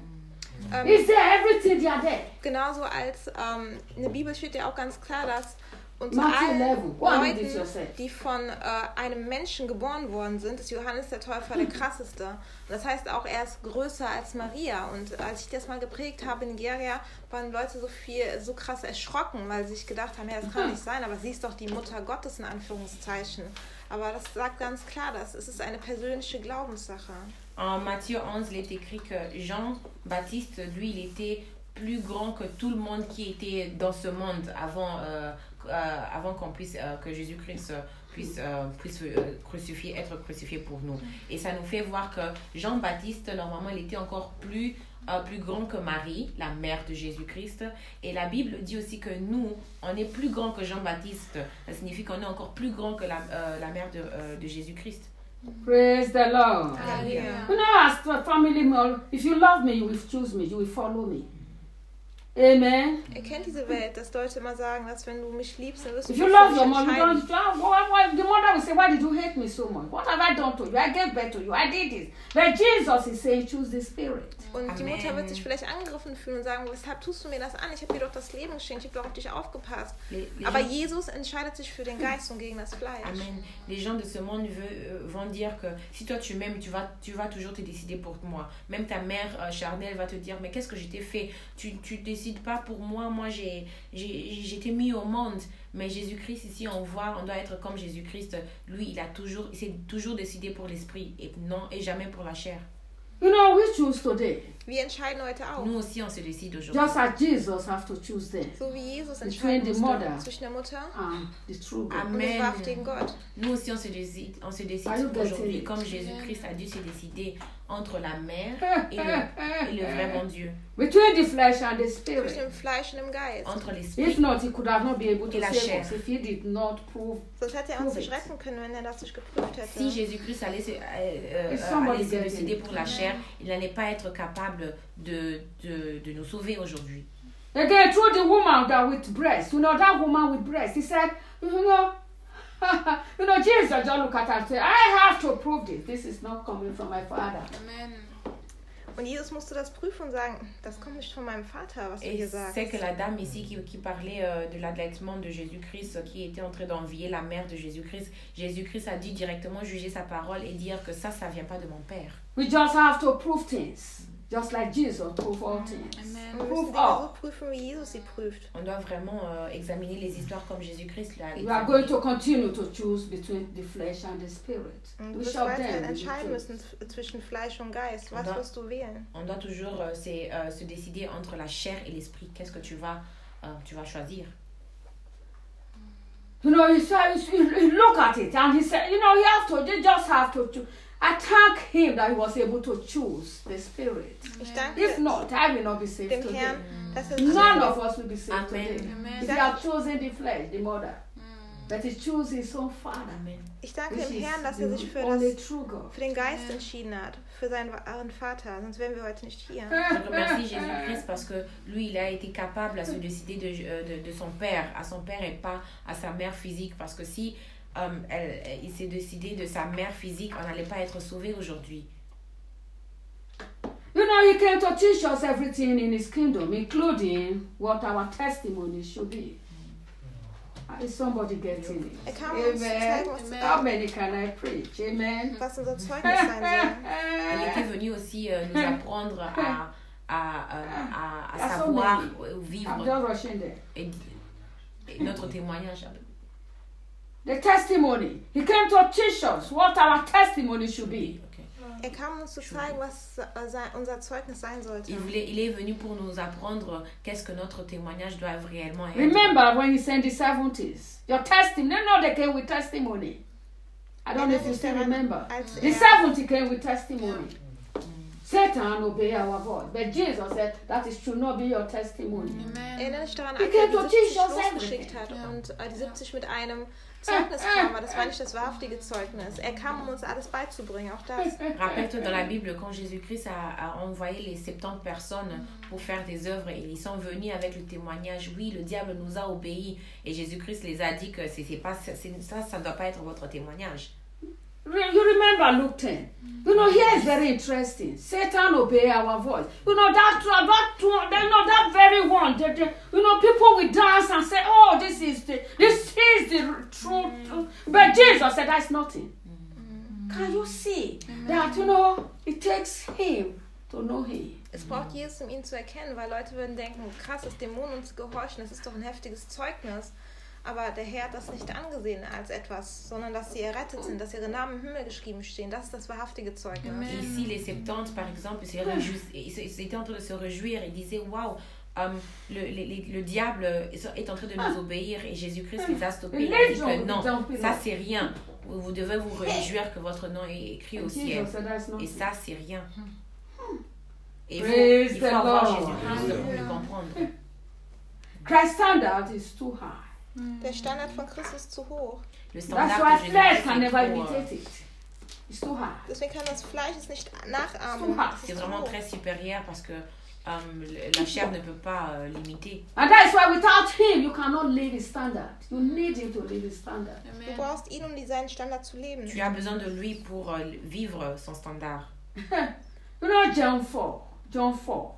ähm, Is there everything they are there? genauso als ähm, in der Bibel steht ja auch ganz klar, dass unter Matthew allen eleven. Go and read it Leuten, yourself. die von äh, einem Menschen geboren worden sind, ist Johannes der Täufer der krasseste. Und das heißt auch, er ist größer als Maria. Und als ich das mal geprägt habe in Nigeria, waren Leute so viel, so krass erschrocken, weil sie sich gedacht haben, ja, das kann nicht sein, aber sie ist doch die Mutter Gottes in Anführungszeichen. Aber das sagt ganz klar, dass es ist eine persönliche Glaubenssache. En Matthieu onze, il est écrit que Jean-Baptiste, lui, il était plus grand que tout le monde qui était dans ce monde avant, euh, euh, avant qu'on puisse, euh, que Jésus-Christ euh, puisse, euh, puisse euh, crucifier, être crucifié pour nous. Et ça nous fait voir que Jean-Baptiste, normalement, il était encore plus, euh, plus grand que Marie, la mère de Jésus-Christ. Et la Bible dit aussi que nous, on est plus grand que Jean-Baptiste. Ça signifie qu'on est encore plus grand que la, euh, la mère de, euh, de Jésus-Christ. Praise the Lord. Halleluja. You know, as a family member, if you love me, you will choose me, you will follow me. Amen. Ihr kennt diese Welt, dass Leute immer sagen, dass wenn du mich liebst, dann wirst du If dich you für love mich your mom, you entscheiden. don't. you- Why, why, the mother will say, why did you hate me so much? What have I done to you? I gave birth to you. I did this. But Jesus is saying, choose the Spirit. Und die Amen. Mutter wird sich vielleicht angegriffen fühlen und sagen, weshalb tust du mir das an? Ich habe dir doch das Leben geschenkt, ich habe doch auf dich aufgepasst. Les- les Aber gens- Jesus entscheidet sich für den Geist und gegen das Fleisch. Amen. Les gens de ce monde veut- euh, vont dire que si toi tu m'aimes, tu vas, tu vas toujours te décider pour moi. Même ta mère euh, charnelle va te dire, mais qu'est-ce que je t'ai fait? Tu tu décides pas pour moi, moi j'ai, j'ai, j'ai été mis au monde. Mais Jésus-Christ, ici on voit, on doit être comme Jésus-Christ. Lui, il a toujours, il s'est toujours décidé pour l'esprit et non et jamais pour la chair. You know, we choose today. Wir entscheiden heute auch. Nous aussi, on se décide aujourd'hui. Just as Jesus have to choose them. So wie Jesus Between entscheiden the musste mother. zwischen der Mutter And the true God. und dem Amen. wahrhaftigen Gott. Nous aussi, on se décide, on se décide Are you getting aujourd'hui, it? comme Jésus-Christ a dû se décider entre la mère et le, et le vrai bon Dieu, Between the flesh and the Zwischen spirit. dem Fleisch und dem Geist. entre If l'esprit. not, he could have not been able to Et la save chair. us if he did not prove. Sonst hätte er uns Prove nicht it. retten können, wenn er das nicht geprüft hätte. Si Jésus-Christ allait se, euh, euh, If somebody allait se get décider it. pour la chair, il n'allait pas être capable de, de, de nous sauver aujourd'hui. Again, through the woman that with breast, you know, that woman with breast, he said, you know, you know, Jesus just look at her and say, I have to prove this. This is not coming from my father. Amen. Und Jesus musste das prüfen und sagen, das kommt nicht von meinem Vater, was du Et hier sagst. c'est que la dame ici qui, qui parlait euh, de l'allaitement de Jésus-Christ, euh, qui était en train d'envier la mère de Jésus-Christ, Jésus-Christ a dû directement juger sa parole et dire que ça, ça vient pas de mon père. We just have to prove things, just like Jesus proved all things. Wir müssen Prove Dinge so all. prüfen, wie Jesus sie prüft. On doit vraiment euh, examiner les histoires comme Jésus-Christ l'a We are examiné. going to continue to choose between the flesh and the spirit. Und du We wirst shall weiterhin then entscheiden choose. müssen z- zwischen Fleisch und Geist. Was Da- wirst du wählen? On doit toujours euh, c'est, euh, se décider entre la chair et l'esprit. Qu'est-ce que tu vas, euh, tu vas choisir? You know, he said, you you look at it, and he said, you know, you have to, you just have to choose. I thank him that he was able to choose the spirit. Ich danke If not, I will not be saved dem today. Herrn, dass er None of us will be saved Amen. today. Amen. If he had chosen the flesh, the mother, but he chose his own father, Amen. Ich danke which dem is Herrn, dass er sich the für, only das, true God. für den Geist entschieden hat, für seinen wahren Vater. Sonst wären wir heute nicht hier. Je remercie Jésus-Christ parce que lui, il a été capable à se décider de, euh, de, de son père, à son père et pas à sa mère physique. Parce que si euh, elle, elle- il s'est décidé de sa mère physique, on n'allait pas être sauvé aujourd'hui. You know, he came to teach us everything in his kingdom, including what our testimony should be. Is somebody getting it? Er kam uns zu Amen. zeigen, was, How many can I preach? Amen. was unser Zeugnis sein soll. Il était venu aussi euh, nous apprendre à, à, à, à, à That's so savoir many. euh, I'm vivre just rushing there. et, et notre témoignage. The testimony. He came to teach us what our testimony should be. Ok. Er kam uns zu zeigen, was äh, sein, unser Zeugnis sein sollte. Il, voulait, il est venu pour nous apprendre qu'est-ce que notre témoignage doit réellement être. Remember when he said the seventies? Your testimony. No, no, they came with testimony. I don't know if you still remember. Als The er, seventy came with testimony. Satan obey our voice. But Jesus said that is should not be your testimony. erinnere dich daran, He als came er die to teach siebzig us losgeschickt hat und äh, die siebzig mit einem Zeugnis kam, aber das war nicht das wahrhaftige Zeugnis. Er kam, um uns alles beizubringen, auch das. Rappelle-toi dans la Bible, quand Jésus-Christ a, a envoyé les soixante-dix personnes pour faire des œuvres et ils sont venus avec le témoignage, oui, le diable nous a obéi et Jésus-Christ les a dit que c'est, c'est pas, c'est, ça, ça ne doit pas être votre témoignage. Re- You remember Luke ten? You know, here is very interesting. Satan obey our voice. You know, that, that, that, you know, that very one, that, that, you know, people will dance and say, oh, this is the, this is the truth. But Jesus said, that's nothing. Can you see that, you know, it takes him to know him. Es braucht Jesus, um ihn zu erkennen, weil Leute würden denken, krass, das Dämonen uns gehorchen, das ist doch ein heftiges Zeugnis. Aber der Herr hat das nicht angesehen als etwas, sondern dass sie errettet sind, dass ihre Namen im Himmel geschrieben stehen. Das ist das wahrhaftige Zeugnis. Et ici, les soixante-dix, par exemple, ils, se réjouissent- ils se- ils étaient en train de se réjouir et disaient, waouh, euh, le, le, le- le diable est en train de nous obéir et Jésus-Christ les a stoppés. Il a dit que non, ça c'est rien. Vous vous devez vous réjouir que votre nom est écrit au And ciel. Jesus said, that's Et nothing. ça, c'est rien. Et il faut, Praise il the faut avoir Lord. Jésus-Christ pour le comprendre. Christ's standard is too high. Der Standard von Christus ist zu hoch. Le That's standard why de flesh Jésus-Christ can never est trop, euh, imitate it. It's too high. Deswegen kann das Fleisch es nicht nachahmen. Zu hart. Es c'est ist zu vraiment hoch. très supérieur parce que euh, le- la chair ne peut pas euh, l'imiter. And that is why without him, you cannot live his standard. You need him to live his standard. Du brauchst ihn, um die- seinen Standard zu leben. Tu as besoin de lui pour euh, vivre son standard. You know John four. John four.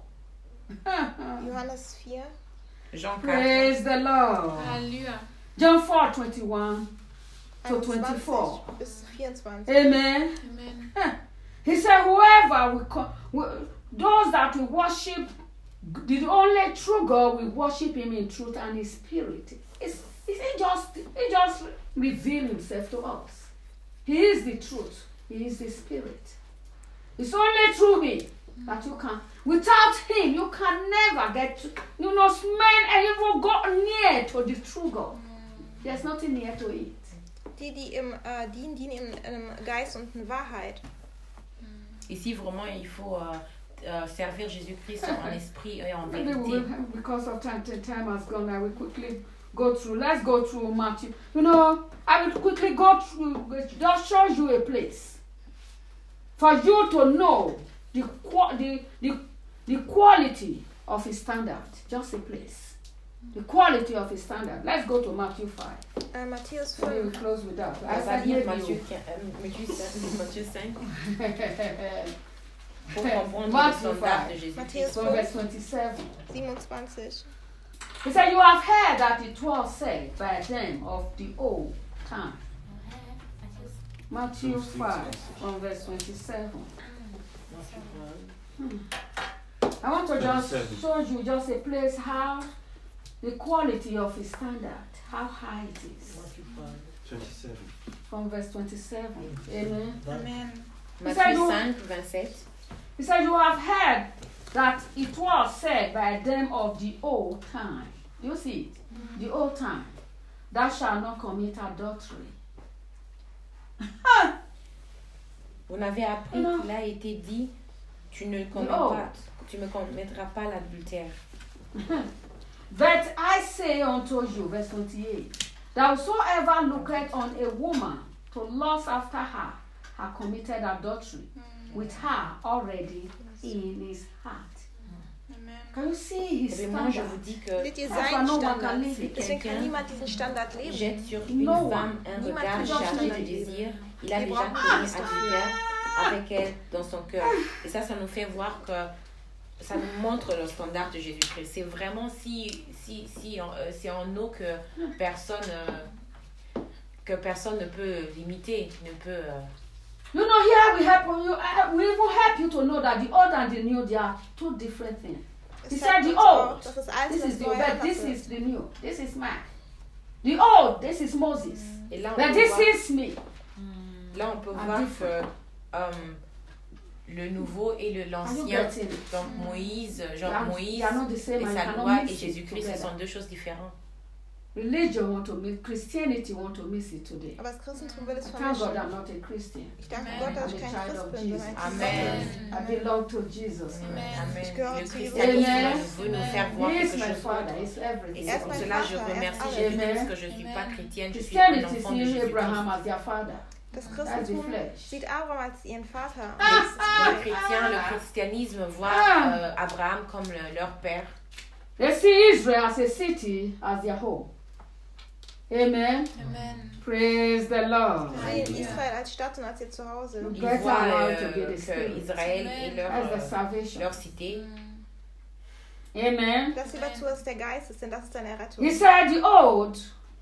Johannes vier. Jean quatre. Praise the Lord. Halleluja. John four twenty-one to einundzwanzig twenty-four. bis vierundzwanzig. Amen. Amen. He said, whoever will come, will, those that will worship the only true God will worship him in truth and in spirit. It's, it's, he just he just revealed himself to us. He is the truth. He is the spirit. It's only through him that you can. Without him, you can never get to, you know, smell and even go near to the true God. There's nothing near to it. Die, die im äh, dienen, dienen im, im Geist und in Wahrheit. Ici, vraiment, il faut euh, euh, servir Jésus-Christ en esprit et en Maybe we vérité. will, because of time, the time has gone, I will quickly go through. Let's go through Matthew. You know, I will quickly go through, just show you a place for you to know the qua- the the, the quality of his standard. Just a place. The quality of his standard. Let's go to Matthew five. Äh, Matthäus So we will fünf. close with that. I On va said lire maybe Matthieu, you. quinze, euh, Matthieu cinq, Matthieu cinq Matthew pour comprendre le standard de Jésus-Christ. Matthäus So verse fünf, twenty-seven. siebenundzwanzig. He said, you have heard that it was said by them of the old time. Matthew five, from verse twenty-seven. Hmm. I want to just twenty-seven. show you just a place how the quality of his standard, how high it is. twenty-seven. From verse twenty-seven. Amen. Amen. Matthieu cinq, vingt-sept. He said, you have heard that it was said by them of the old time. You see it? The old time. Thou shalt not commit adultery. Vous avez appris Non. qu'il a été dit, tu ne commets Oh. pas, tu ne commettras pas l'adultère. But I say unto you, verse twenty-eight, that whosoever looketh on a woman to lust after her, hath committed adultery with her already in his heart. Amen. Can you see his Et bien, moi, je standard? vous dis que Seht ihr That's why seinen no one can Standard? live it. Deswegen kann Quelqu'un niemand diesen Standard leben. jette sur une No one. femme un Niemand regard kann chargé Standard de leben. désir, il a Wir déjà brauchen commis Angst dafür. adultère avec elle dans son cœur. Et ça, ça nous fait voir que ça nous montre le standard de Jésus-Christ. C'est vraiment si, si, si en- euh, c'est en nous que personne, euh, que personne ne peut limiter, ne peut... euh, You know, here we help you. Uh, we even help you to know that the old and the new, they are two different things. He Es said zeigt the uns auch, old. dass das Alte This das is the Neue old. But this anders is ist. the new. This is man. The old. This is Moses. Et là, on But peut this voir, is me. là, on peut Ah, voir que different. euh, le nouveau et le Are you l'ancien, getting it? donc Moïse, genre They are- Moïse they are not the same et and sa you cannot loi et mix it Jésus-Christ, ce together. sont deux choses différentes. Religion want to mix, Christianity want to mix it today. Aber das Christentum will es Thank God vermischen. I'm not a Christian. Ich danke Amen. Gott, dass I'm ich a kein child Christ of bin, Jesus. sondern ein Amen. Christ. I belong to Jesus. Amen. Ich gehöre Le zu Jesus. christianisme Amen. veut nous faire voir He is quelque my chose father. d'autre. He's Et everything. c'est pour Amen. cela que je Amen. remercie Amen. Jésus-Christ que je ne suis pas Amen. chrétienne, je suis un Christianity enfant de sees Jésus-Christ. Abraham as their father. Das That's the Christentum flesh. sieht Abraham als ihren Vater. Les chrétiens, le christianisme voit Ah. euh, Abraham comme le- leur père. They see Israel as a city, as their home. Amen. Amen. Praise the Lord. Sie sehen Israel als Stadt und als ihr Zuhause. Ils Better voient allowed euh, to be the que spirit. Israël est leur, That's the euh, salvation. leur cité. Amen. Das dazu ist der Geist, ist, denn das ist deine Rettung. He said, the old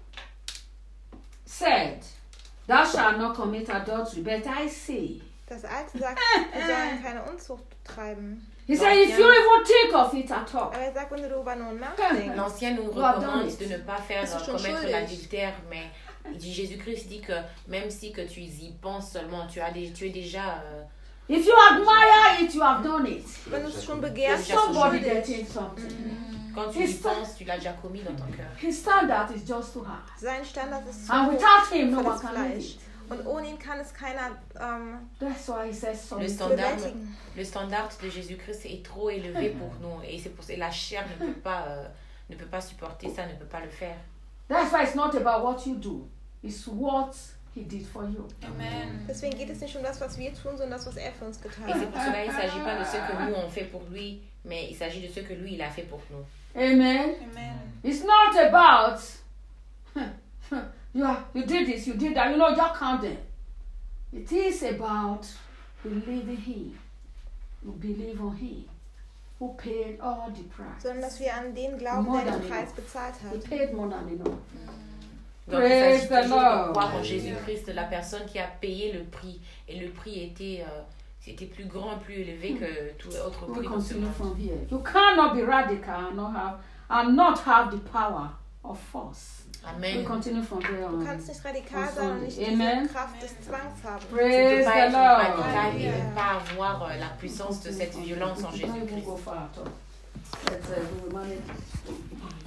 said, thou shalt not commit adultery, but I say. Das Alte sagt, wir sollen keine Unzucht treiben. He said, if you even think of it at all, Aber er sagt, wenn du darüber nur nachdenkst, L'ancien nous You have done recommande it. de ne pas faire Ist euh, schon commettre schuldig. l'adultère, mais il dit, Jésus-Christ dit que même si que tu y penses seulement, tu, as des, tu es déjà... euh, if you admire it, you have done it. wenn du es schon begehrst, Ja, bist du Somebody schuldig. that thinks something. quand tu y It's- penses, tu l'as déjà commis dans ton cœur. His standard is just too high. Sein Standard ist zu And hoch without him, no für one das can live Fleisch. it. Und ohne ihn kann es keiner ähm, That's why he says so. Le standard, bewältigen. le standard de Jésus-Christ est trop élevé pour nous et c'est pour ça la chair ne peut pas euh, ne peut pas supporter ça, ne peut pas le faire. That's why it's not about what you do. It's what he did for you. Amen. Deswegen geht es nicht um das, was wir tun, sondern das, was er für uns getan Et c'est hat. pour cela il ne s'agit pas de ce que nous on fait pour lui, mais il s'agit de ce que lui il a fait pour nous. Amen. Amen. It's not about you, are, you did this, you did that, you know, you're counting. It is about believing him. You believe on him who paid all the price. Sondern dass wir an den glauben, More der than den Preis enough. bezahlt He hat. paid more than enough. Donc Praise il s'agit the toujours de Lord. croire en Jésus-Christ, la personne qui a payé le prix et le prix était euh, c'était plus grand, plus élevé que tout autre We prix dans ce continue monde. from here. You cannot be radical and not have and not have the power of force. We Amen. continue from there Du on. kannst nicht radikal on sein und nicht Sunday. diese Amen. Kraft des Zwangs haben. Tu ne Praise peux pas the être Lord. radical et Amen. ne pas avoir euh, la puissance de cette violence en Now you Jésus-Christ. go far, Let's uh, we manage.